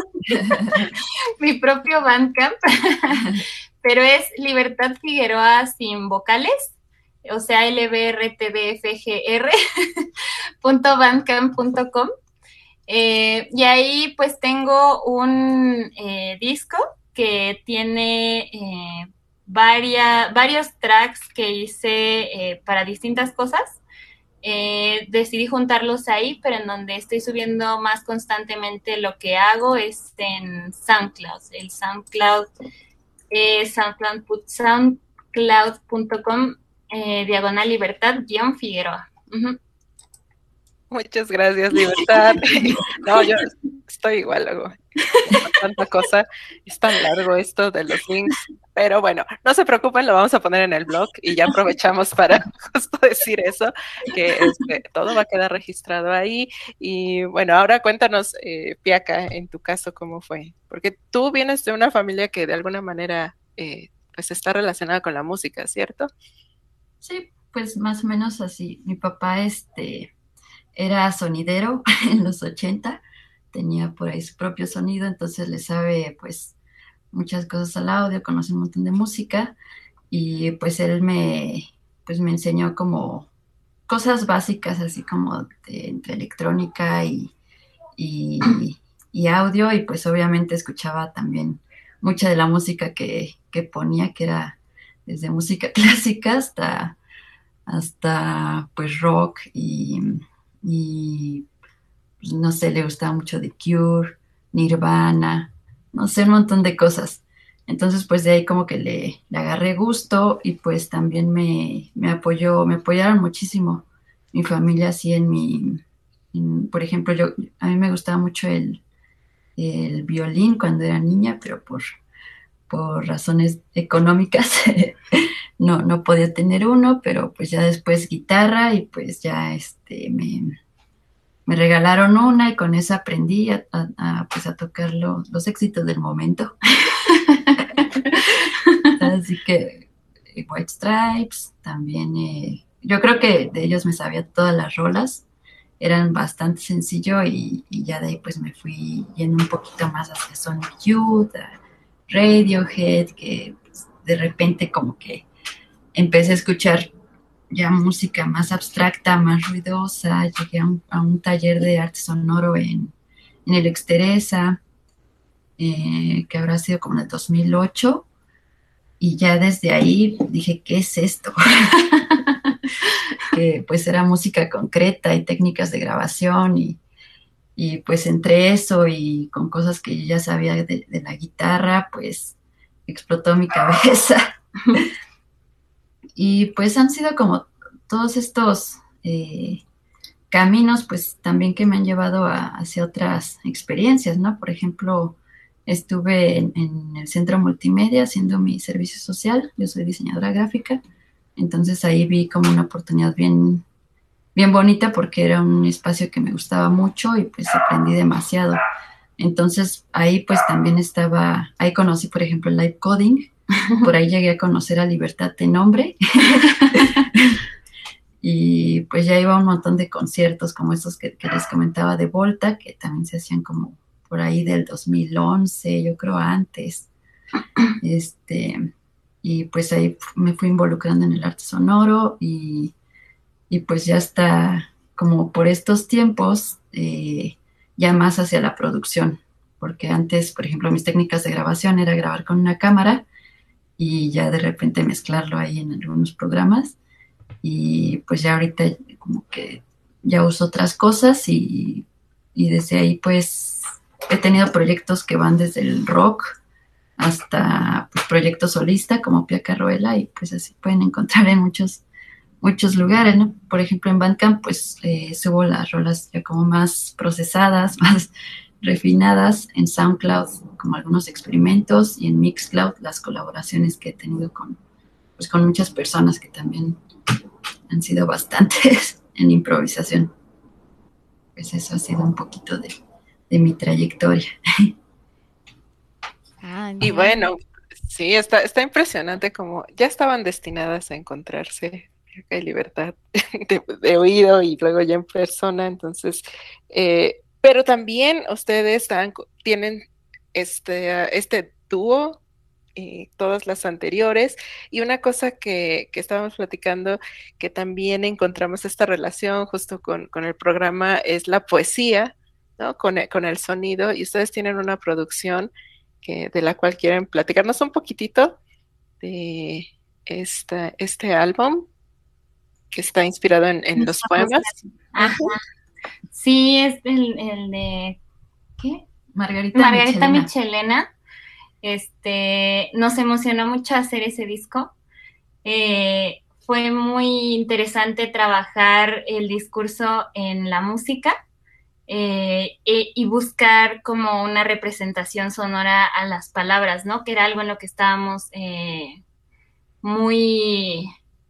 mi propio Bandcamp, pero es Libertad Figueroa sin vocales, o sea, L B R T D F G R punto bandcamp punto com. Eh, y ahí pues tengo un eh, disco que tiene eh, varia, varios tracks que hice eh, para distintas cosas. Eh, decidí juntarlos ahí, pero en donde estoy subiendo más constantemente lo que hago es en SoundCloud. El SoundCloud es soundcloud, soundcloud punto com eh, diagonal libertad guión Figueroa. Uh-huh. Muchas gracias, Libertad. No, yo estoy igual, luego. Tanta cosa. Es tan largo esto de los links. Pero bueno, no se preocupen, lo vamos a poner en el blog y ya aprovechamos para justo decir eso, que este, todo va a quedar registrado ahí. Y bueno, ahora cuéntanos, eh, Piaka, en tu caso, ¿cómo fue? Porque tú vienes de una familia que de alguna manera eh, pues está relacionada con la música, ¿cierto? sí, pues más o menos así. Mi papá este, era sonidero en los ochenta, tenía por ahí su propio sonido, entonces le sabe pues muchas cosas al audio, conoce un montón de música y pues él me, pues, me enseñó como cosas básicas así como de, entre electrónica y, y, y audio y pues obviamente escuchaba también mucha de la música que, que ponía, que era desde música clásica hasta, hasta pues rock y, y pues, no sé, le gustaba mucho The Cure, Nirvana, no sé, un montón de cosas. Entonces, pues de ahí como que le, le agarré gusto y pues también me, me apoyó, me apoyaron muchísimo mi familia así en mi, en, por ejemplo, yo, a mí me gustaba mucho el, el violín cuando era niña, pero por, por razones económicas no, no podía tener uno, pero pues ya después guitarra y pues ya este me, me regalaron una y con esa aprendí a, a, a, pues a tocar lo, los éxitos del momento. Así que eh, White Stripes, también eh, yo creo que de ellos me sabía todas las rolas, eran bastante sencillo y, y ya de ahí pues me fui yendo un poquito más hacia Sonic Youth, a Radiohead, que pues, de repente como que empecé a escuchar ya música más abstracta, más ruidosa, llegué a un, a un taller de arte sonoro en, en el Exteresa, eh, que habrá sido como en el dos mil ocho, y ya desde ahí dije, ¿qué es esto? Que pues era música concreta y técnicas de grabación y, y pues entre eso y con cosas que yo ya sabía de, de la guitarra, pues explotó mi cabeza. Y pues han sido como todos estos eh, caminos, pues también que me han llevado a, hacia otras experiencias, ¿no? Por ejemplo, estuve en, en el centro multimedia haciendo mi servicio social, yo soy diseñadora gráfica, entonces ahí vi como una oportunidad bien, bien bonita porque era un espacio que me gustaba mucho y pues aprendí demasiado. Entonces ahí pues también estaba, ahí conocí por ejemplo el live coding, por ahí llegué a conocer a Libertad de nombre y pues ya iba a un montón de conciertos como estos que, que les comentaba de Volta, que también se hacían como por ahí del dos mil once, yo creo antes, este, y pues ahí me fui involucrando en el arte sonoro y, y pues ya está como por estos tiempos eh, ya más hacia la producción, porque antes, por ejemplo, mis técnicas de grabación era grabar con una cámara y ya de repente mezclarlo ahí en algunos programas y pues ya ahorita como que ya uso otras cosas y, y desde ahí pues he tenido proyectos que van desde el rock hasta pues, proyectos solista como Pia Carruela y pues así pueden encontrar en muchos muchos lugares, ¿no? Por ejemplo, en Bandcamp, pues eh, subo las rolas ya como más procesadas, más refinadas, en SoundCloud como algunos experimentos y en Mixcloud las colaboraciones que he tenido con, pues, con muchas personas que también han sido bastantes en improvisación. Pues eso ha sido un poquito de, de mi trayectoria. Ah, Y entiendo. bueno, sí, está, está impresionante como ya estaban destinadas a encontrarse Bianca y Libertad de, de oído y luego ya en persona, entonces, eh, pero también ustedes están, tienen este, este dúo, y todas las anteriores, y una cosa que, que estábamos platicando, que también encontramos esta relación justo con, con el programa, es la poesía, ¿no? Con, el- con el sonido, y ustedes tienen una producción que, de la cual quieren platicarnos un poquitito de esta, este álbum que está inspirado en, en Los los ojos poemas. grandes. Ajá. Sí, es el, el de, ¿qué? Margarita Margarita Michelena. Michelena. Este, nos emocionó mucho hacer ese disco. Eh, fue muy interesante trabajar el discurso en la música eh, e- y buscar como una representación sonora a las palabras, ¿no? Que era algo en lo que estábamos eh, muy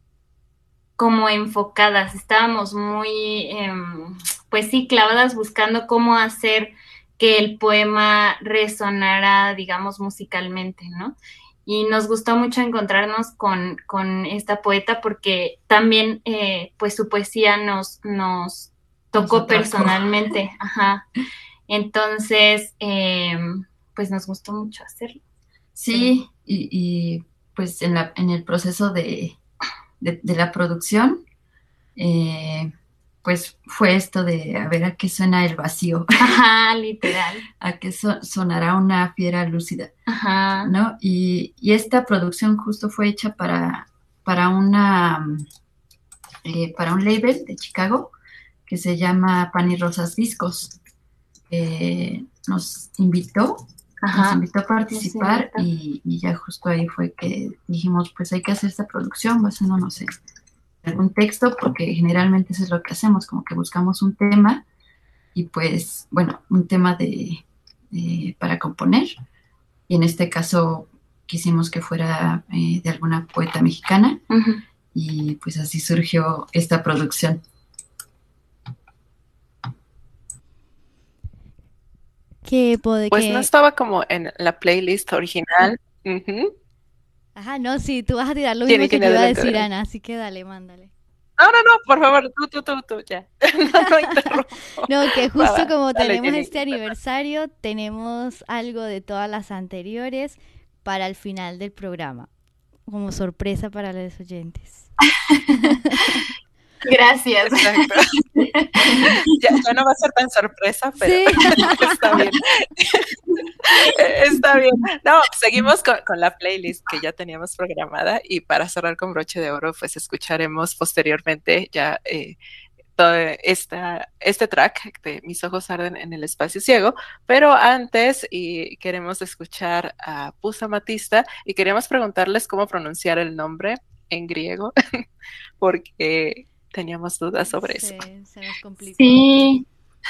como enfocadas, estábamos muy, eh, pues sí, clavadas buscando cómo hacer que el poema resonara, digamos, musicalmente, ¿no? Y nos gustó mucho encontrarnos con, con esta poeta porque también, eh, pues su poesía nos, nos tocó Nos atrapó. personalmente, ajá. Entonces, eh, pues nos gustó mucho hacerlo. Sí, y, y, pues en, la, en el proceso de, de, de la producción, eh, pues fue esto de a ver a qué suena el vacío, Ajá, literal. a qué so- sonará una fiera lúcida, Ajá. ¿no? Y, y esta producción justo fue hecha para, para, una, eh, para un label de Chicago que se llama Pan y Rosas Discos. Eh, nos invitó nos Ajá. invitó a participar Nos y, y ya justo ahí fue que dijimos, pues hay que hacer esta producción basándonos en algún texto, porque generalmente eso es lo que hacemos, como que buscamos un tema y pues, bueno, un tema de, de para componer. Y en este caso quisimos que fuera eh, de alguna poeta mexicana Ujú. y pues así surgió esta producción. Que puede Pues no que... estaba como en la playlist original. Ujú. Ajá, no, sí, tú vas a tirar lo mismo Tiene, que tiene yo iba a adelante, decir, adelante. Ana, así que dale, mándale. No, no, no, por favor, tú, tú, tú, tú, ya. No, no interrumpo. No, que Va, justo va, como dale, tenemos Jenny. este aniversario, tenemos algo de todas las anteriores para el final del programa, como sorpresa para los oyentes. Gracias. Exacto. Ya, ya no va a ser tan sorpresa, pero Sí. está bien. Está bien. No, seguimos con, con la playlist que ya teníamos programada y para cerrar con broche de oro, pues escucharemos posteriormente ya eh, todo esta, este track de Mis ojos arden en el espacio ciego, pero antes y queremos escuchar a Pusa Matista y queríamos preguntarles cómo pronunciar el nombre en griego, porque teníamos dudas sobre eso. Sí, se nos complicó. Sí.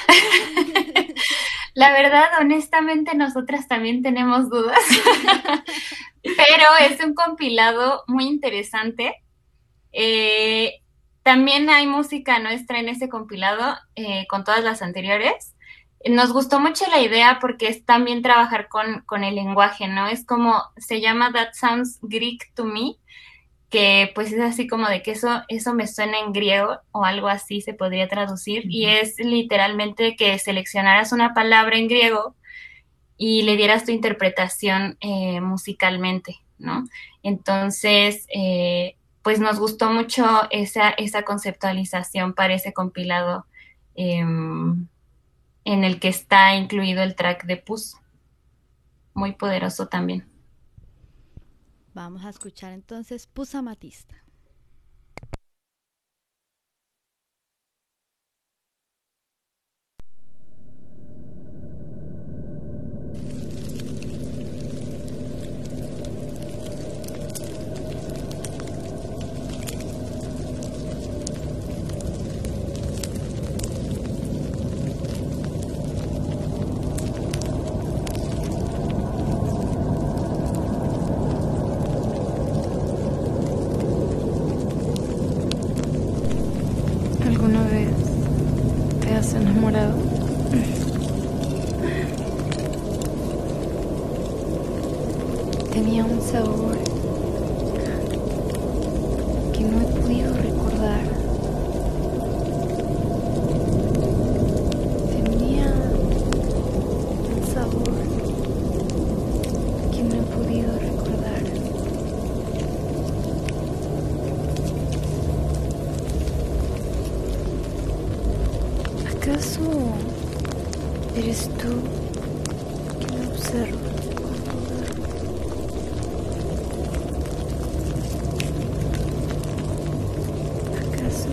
La verdad, honestamente, nosotras también tenemos dudas, pero es un compilado muy interesante. Eh, también hay música nuestra en ese compilado, eh, con todas las anteriores. Nos gustó mucho la idea porque es también trabajar con, con el lenguaje, ¿no? Es como, se llama That Sounds Greek to Me, que pues es así como de que eso, eso me suena en griego o algo así se podría traducir, uh-huh. Y es literalmente que seleccionaras una palabra en griego y le dieras tu interpretación eh, musicalmente, ¿no? Entonces, eh, pues nos gustó mucho esa, esa conceptualización para ese compilado eh, en el que está incluido el track de Pus. Muy poderoso también. Vamos a escuchar entonces Pusa Matista. has enamorado? Tenía un sabor que no he podido recordar. Tenía un sabor que no he podido recordar. ¿Acaso eres tú quien me observa cuando duermo? ¿Acaso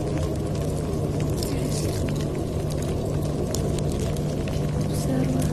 eres tú quien me observa?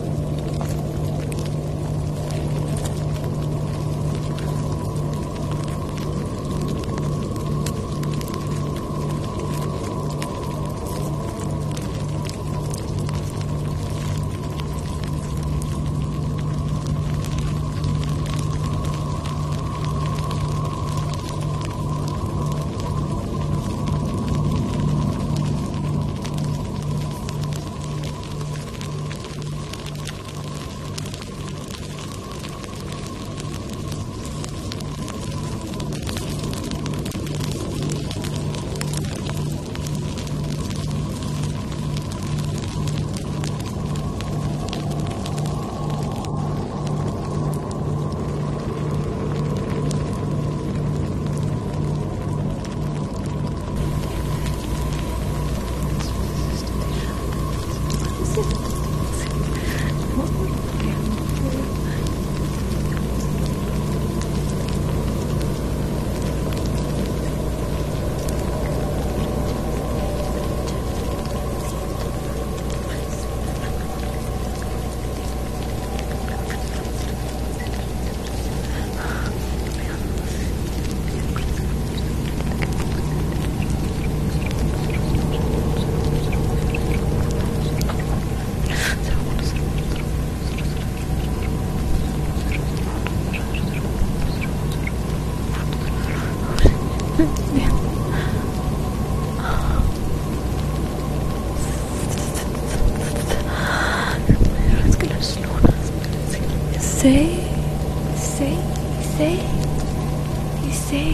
Sé, sé, sé, y sé,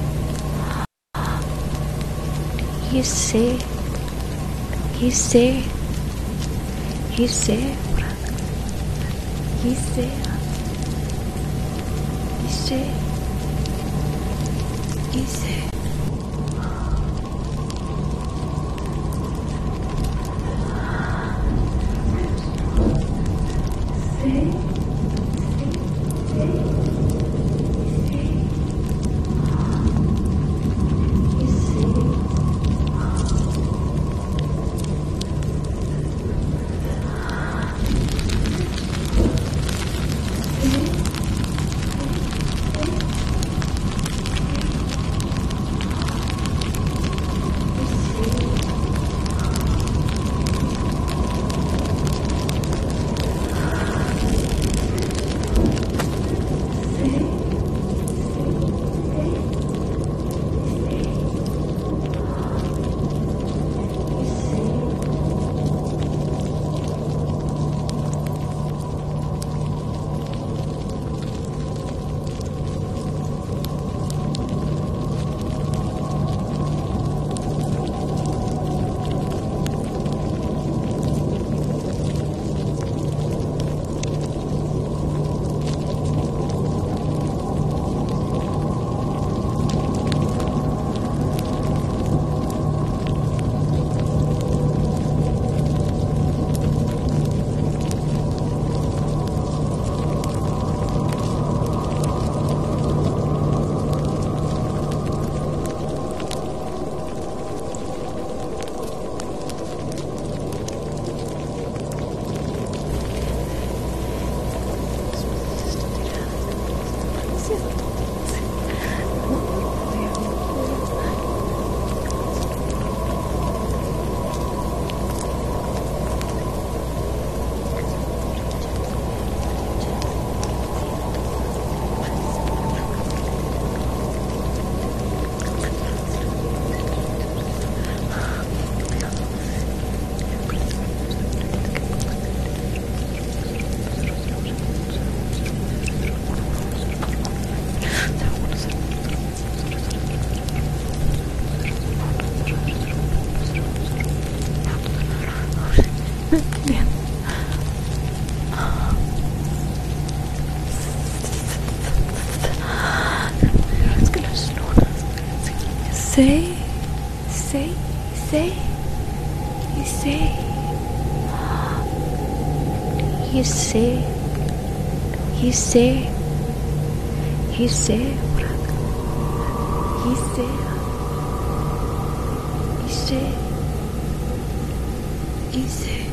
y sé, y sé, y sé, y sé, y sé, y sé. Hisse, hisse, hisse, hisse, hisse, hisse.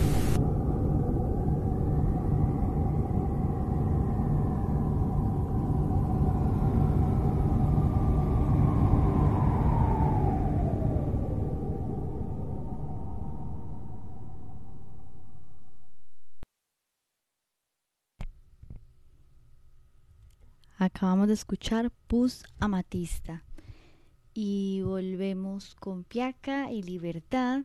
Acabamos de escuchar Pus Amatista y volvemos con Piaca y Libertad,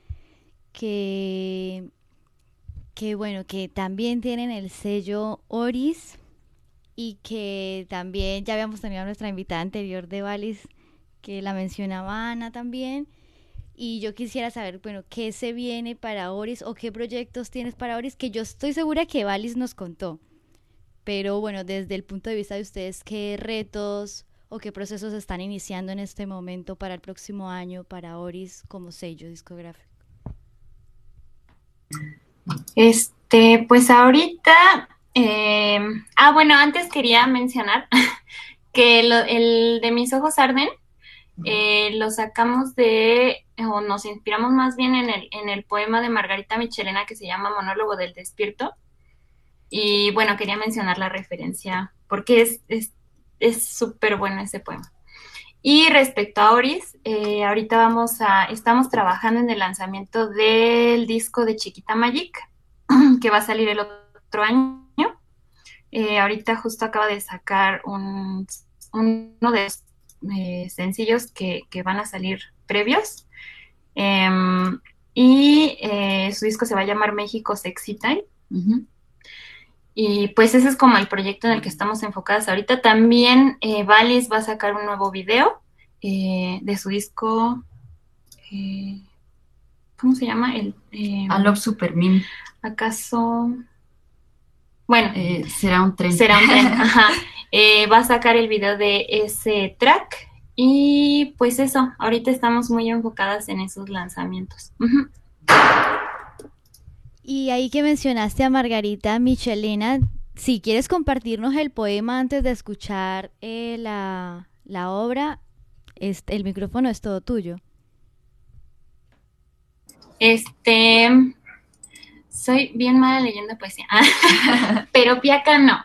que, que bueno, que también tienen el sello Oris y que también ya habíamos tenido a nuestra invitada anterior de Valis, que la mencionaba Ana también. Y yo quisiera saber, bueno, qué se viene para Oris o qué proyectos tienes para Oris, que yo estoy segura que Valis nos contó. Pero bueno, desde el punto de vista de ustedes, ¿qué retos o qué procesos están iniciando en este momento para el próximo año para Oris como sello discográfico? Este, pues ahorita, eh, ah, bueno, antes quería mencionar que lo, el de Mis Ojos Arden eh, lo sacamos de, o nos inspiramos más bien en el, en el poema de Margarita Michelena que se llama Monólogo del Despierto. Y bueno, quería mencionar la referencia porque es es es súper bueno ese poema. Y respecto a Oris, eh, ahorita vamos a, estamos trabajando en el lanzamiento del disco de Chiquita Magic, que va a salir el otro año. Eh, ahorita justo acaba de sacar un, uno de los eh, sencillos que, que van a salir previos. Eh, y eh, su disco se va a llamar México Sexy Time. Uh-huh. Y pues ese es como el proyecto en el que estamos enfocadas ahorita. También eh, Valis va a sacar un nuevo video eh, de su disco, eh, ¿cómo se llama? El, eh, I Love Supermin. ¿Acaso? Bueno. Eh, será un tren. Será un tren, ajá. Eh, va a sacar el video de ese track. Y pues eso, ahorita estamos muy enfocadas en esos lanzamientos. Uh-huh. Y ahí que mencionaste a Margarita Michelena, si quieres compartirnos el poema antes de escuchar eh, la, la obra, este, el micrófono es todo tuyo. Este, soy bien mala leyendo poesía, pero Piaca no.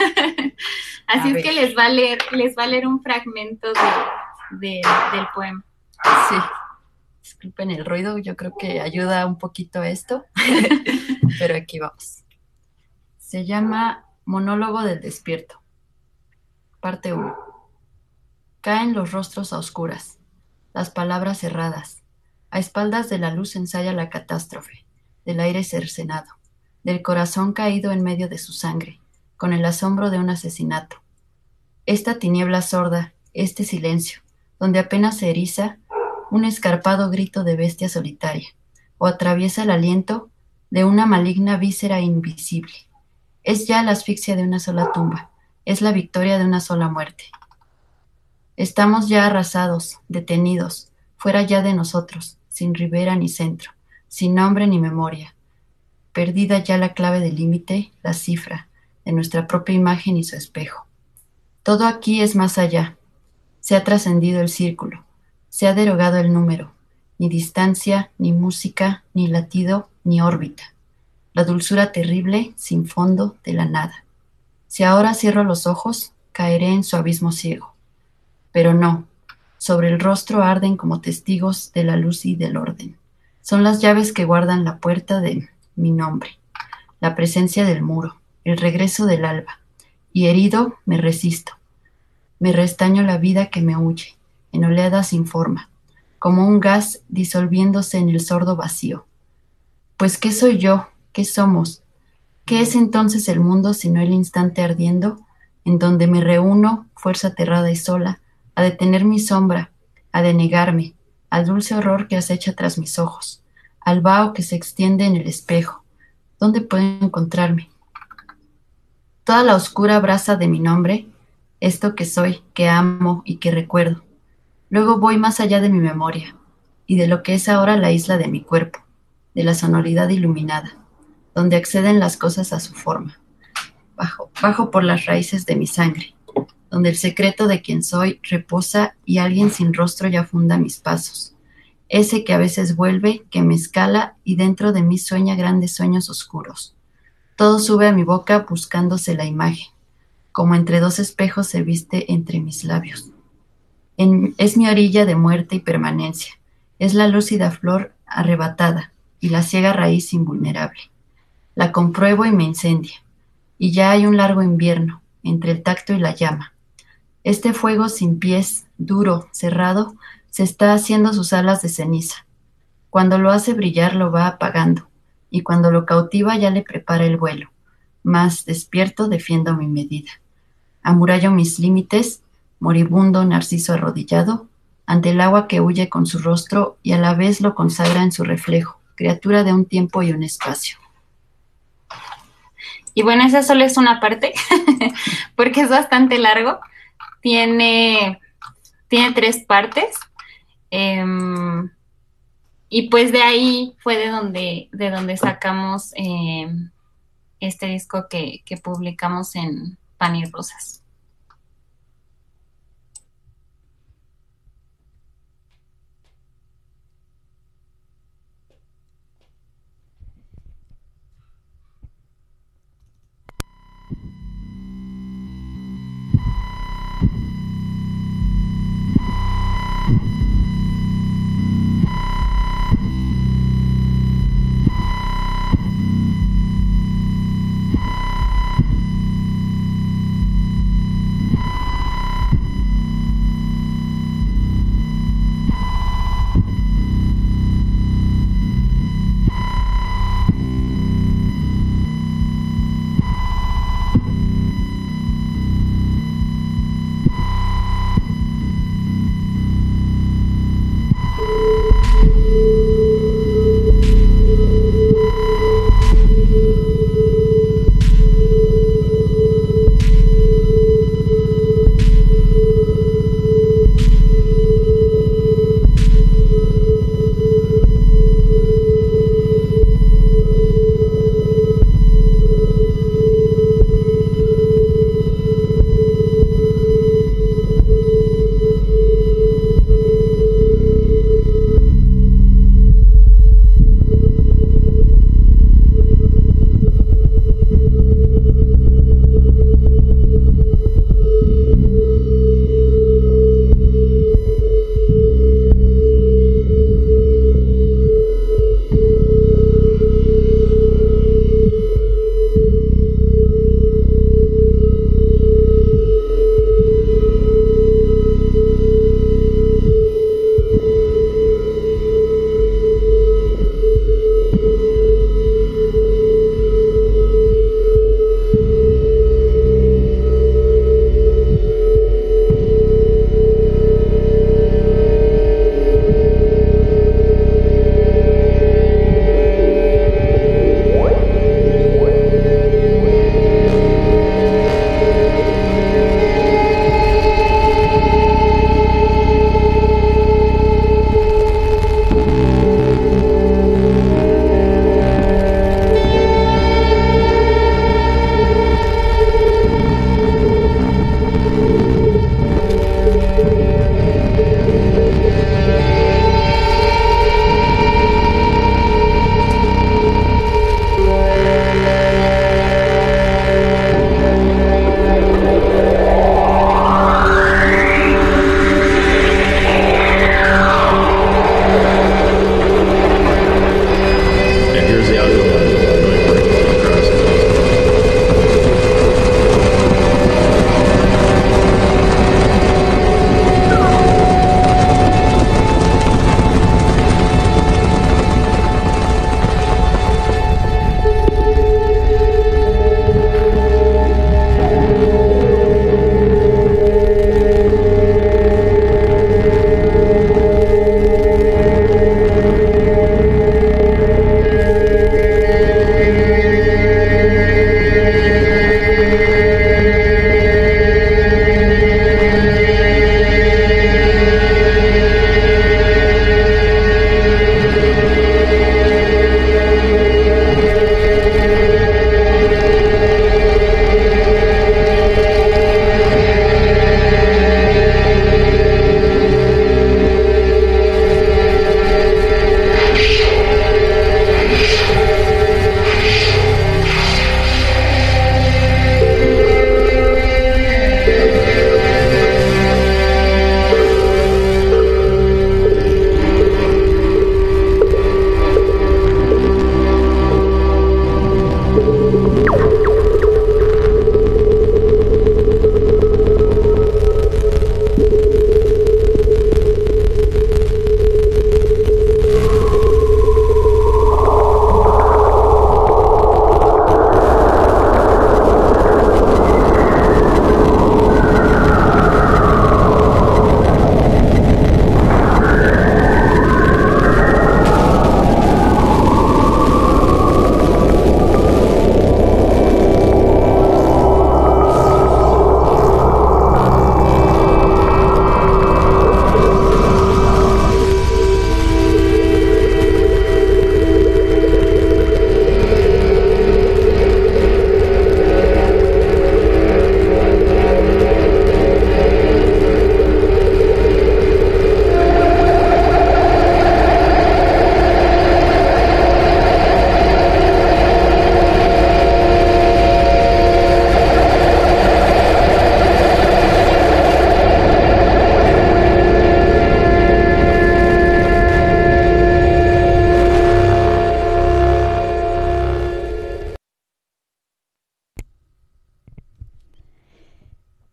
Así es que les va a leer, les va a leer un fragmento de, de, del poema. Sí. Disculpen el ruido, yo creo que ayuda un poquito a esto, pero aquí vamos. Se llama Monólogo del Despierto. Parte uno. Caen los rostros a oscuras, las palabras cerradas. A espaldas de la luz ensaya la catástrofe, del aire cercenado, del corazón caído en medio de su sangre, con el asombro de un asesinato. Esta tiniebla sorda, este silencio, donde apenas se eriza un escarpado grito de bestia solitaria, o atraviesa el aliento de una maligna víscera invisible. Es ya la asfixia de una sola tumba, es la victoria de una sola muerte. Estamos ya arrasados, detenidos, fuera ya de nosotros, sin ribera ni centro, sin nombre ni memoria. Perdida ya la clave del límite, la cifra, de nuestra propia imagen y su espejo. Todo aquí es más allá. Se ha trascendido el círculo. Se ha derogado el número, ni distancia, ni música, ni latido, ni órbita. La dulzura terrible, sin fondo, de la nada. Si ahora cierro los ojos, caeré en su abismo ciego. Pero no, sobre el rostro arden como testigos de la luz y del orden. Son las llaves que guardan la puerta de mi nombre, la presencia del muro, el regreso del alba. Y herido, me resisto. Me restaño la vida que me huye, en oleadas sin forma, como un gas disolviéndose en el sordo vacío. Pues, ¿qué soy yo? ¿Qué somos? ¿Qué es entonces el mundo sino el instante ardiendo, en donde me reúno, fuerza aterrada y sola, a detener mi sombra, a denegarme, al dulce horror que acecha tras mis ojos, al vaho que se extiende en el espejo? ¿Dónde puedo encontrarme? Toda la oscura brasa de mi nombre, esto que soy, que amo y que recuerdo. Luego voy más allá de mi memoria y de lo que es ahora la isla de mi cuerpo, de la sonoridad iluminada. donde acceden las cosas a su forma. Bajo, bajo por las raíces de mi sangre, donde el secreto de quien soy reposa y alguien sin rostro ya funda mis pasos. Ese que a veces vuelve, que me escala y dentro de mí sueña grandes sueños oscuros. Todo sube a mi boca buscándose la imagen, como entre dos espejos se viste entre mis labios. En, es mi orilla de muerte y permanencia, es la lúcida flor arrebatada y la ciega raíz invulnerable. La compruebo y me incendia, y ya hay un largo invierno entre el tacto y la llama. Este fuego sin pies, duro, cerrado, se está haciendo sus alas de ceniza. Cuando lo hace brillar lo va apagando, y cuando lo cautiva ya le prepara el vuelo. Mas, despierto, defiendo mi medida. Amurallo mis límites, moribundo narciso arrodillado, ante el agua que huye con su rostro y a la vez lo consagra en su reflejo, criatura de un tiempo y un espacio. Y bueno, esa solo es una parte, porque es bastante largo. Tiene, tiene tres partes. Eh, y pues de ahí fue de donde, de donde sacamos eh, este disco que, que publicamos en Pan y Rosas.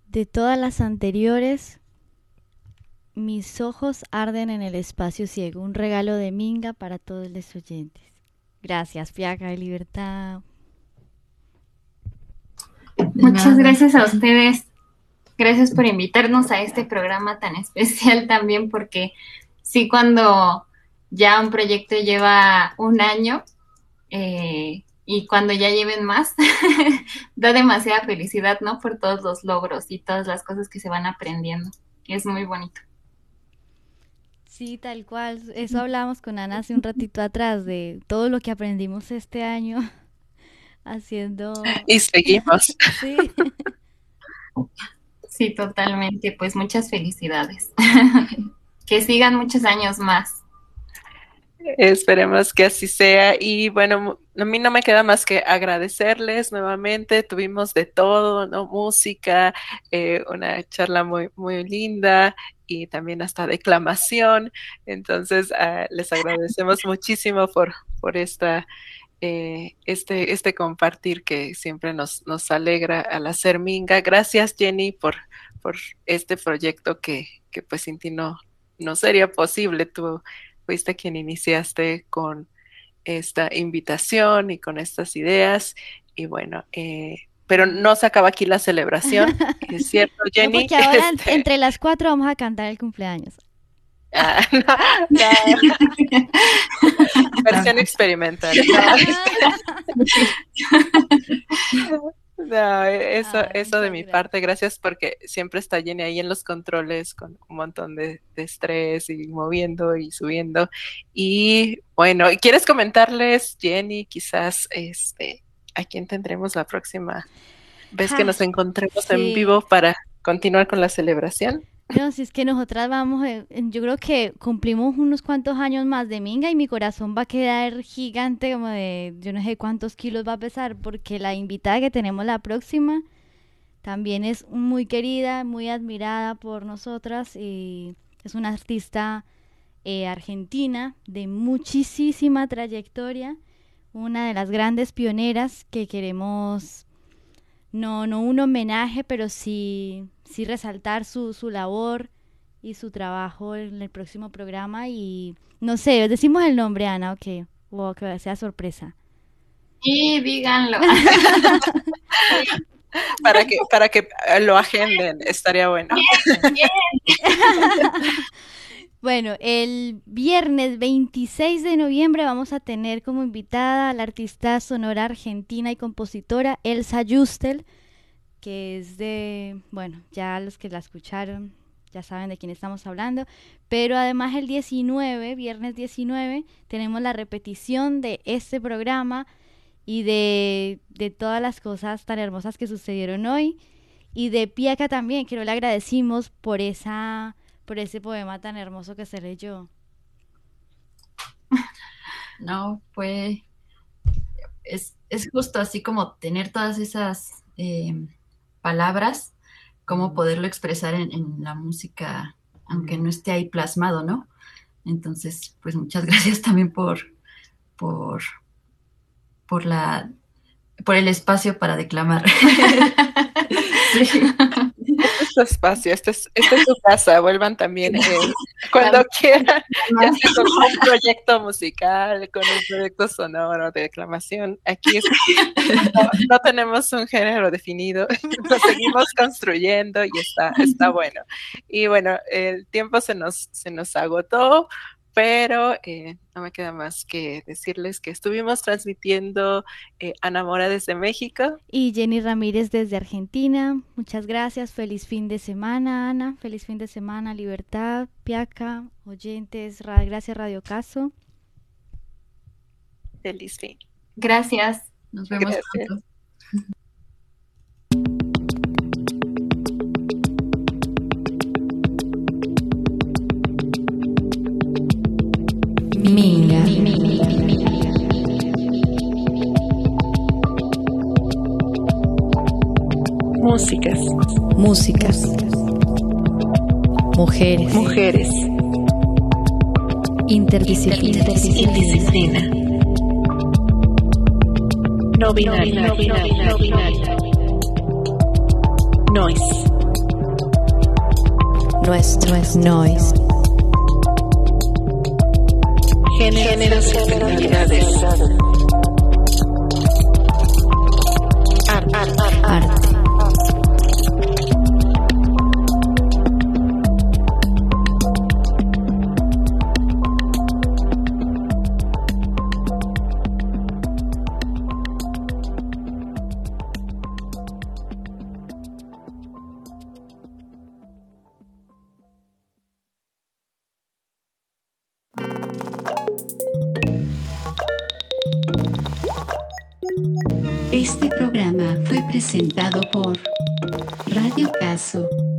De todas las anteriores, mis ojos arden en el espacio ciego. Un regalo de Minga para todos los oyentes. Gracias, Piaca de Libertad. Muchas gracias a ustedes. Gracias por invitarnos a este programa tan especial también, porque sí, cuando ya un proyecto lleva un año eh, y cuando ya lleven más, da demasiada felicidad, ¿no? Por todos los logros y todas las cosas que se van aprendiendo. Es muy bonito. Sí, tal cual. Eso hablábamos con Ana hace un ratito atrás, de todo lo que aprendimos este año haciendo... Y seguimos. Sí. Sí, totalmente. Pues muchas felicidades. Que sigan muchos años más. Esperemos que así sea. Y bueno, a mí no me queda más que agradecerles nuevamente. Tuvimos de todo, ¿no? Música, eh, una charla muy, muy linda y también hasta declamación. Entonces, uh, les agradecemos muchísimo por, por esta, eh, este, este compartir que siempre nos, nos alegra al hacer Minga. Gracias, Jenny, por, por este proyecto que, que pues sin ti no, no sería posible. Tú fuiste quien iniciaste con esta invitación y con estas ideas. Y bueno, eh, pero no se acaba aquí la celebración, es cierto, Jenny. No, porque ahora este... entre las cuatro vamos a cantar el cumpleaños. Ah, no, no. Versión experimental. No, no eso, ah, eso de mi gracias. parte, gracias, porque siempre está Jenny ahí en los controles con un montón de, de estrés y moviendo y subiendo. Y bueno, ¿quieres comentarles, Jenny, quizás este a quién tendremos la próxima vez ah, que nos encontremos sí. en vivo para continuar con la celebración? No, si es que nosotras vamos, eh, yo creo que cumplimos unos cuantos años más de Minga y mi corazón va a quedar gigante, como de yo no sé cuántos kilos va a pesar, porque la invitada que tenemos la próxima también es muy querida, muy admirada por nosotras y es una artista eh, argentina de muchísima trayectoria, una de las grandes pioneras que queremos, no, no un homenaje, pero sí... sí resaltar su, su labor y su trabajo en el próximo programa. Y no sé, decimos el nombre, Ana, ok, o que sea sorpresa. Sí, díganlo. para que para que lo agenden, estaría bueno. Bien, bien. Bueno, el viernes veintiséis de noviembre vamos a tener como invitada a la artista sonora argentina y compositora Elsa Yustel, que es de, bueno, ya los que la escucharon ya saben de quién estamos hablando, pero además el diecinueve, viernes diecinueve, tenemos la repetición de este programa y de, de todas las cosas tan hermosas que sucedieron hoy, y de Piaca también, que no le agradecimos por esa, por ese poema tan hermoso que se leyó. No, fue, es, es justo así como tener todas esas... Eh, palabras, cómo poderlo expresar en, en la música, aunque no esté ahí plasmado, ¿no? Entonces, pues muchas gracias también por, por, por la, por el espacio para declamar. Sí. Este es su espacio, este es, este es su casa, vuelvan también eh, cuando quieran, ya sea con un proyecto musical, con un proyecto sonoro de declamación. Aquí es, no, no tenemos un género definido, lo seguimos construyendo y está, está bueno. Y bueno, el tiempo se nos, se nos agotó, pero eh, no me queda más que decirles que estuvimos transmitiendo eh, Ana Mora desde México. Y Jenny Ramírez desde Argentina. Muchas gracias. Feliz fin de semana, Ana. Feliz fin de semana, Libertad, Piaca, oyentes. Ra- gracias, Radio Caso. Feliz fin. Gracias. Nos vemos Gracias. pronto. Minga. Músicas. Músicas. Mujeres. Mujeres. Interdisciplina. Indisciplina. No binario. No binario. No binario. Noise. nuestro es noise. Géneros y actividades. Arte. Arte. Este programa fue presentado por Radio Caso.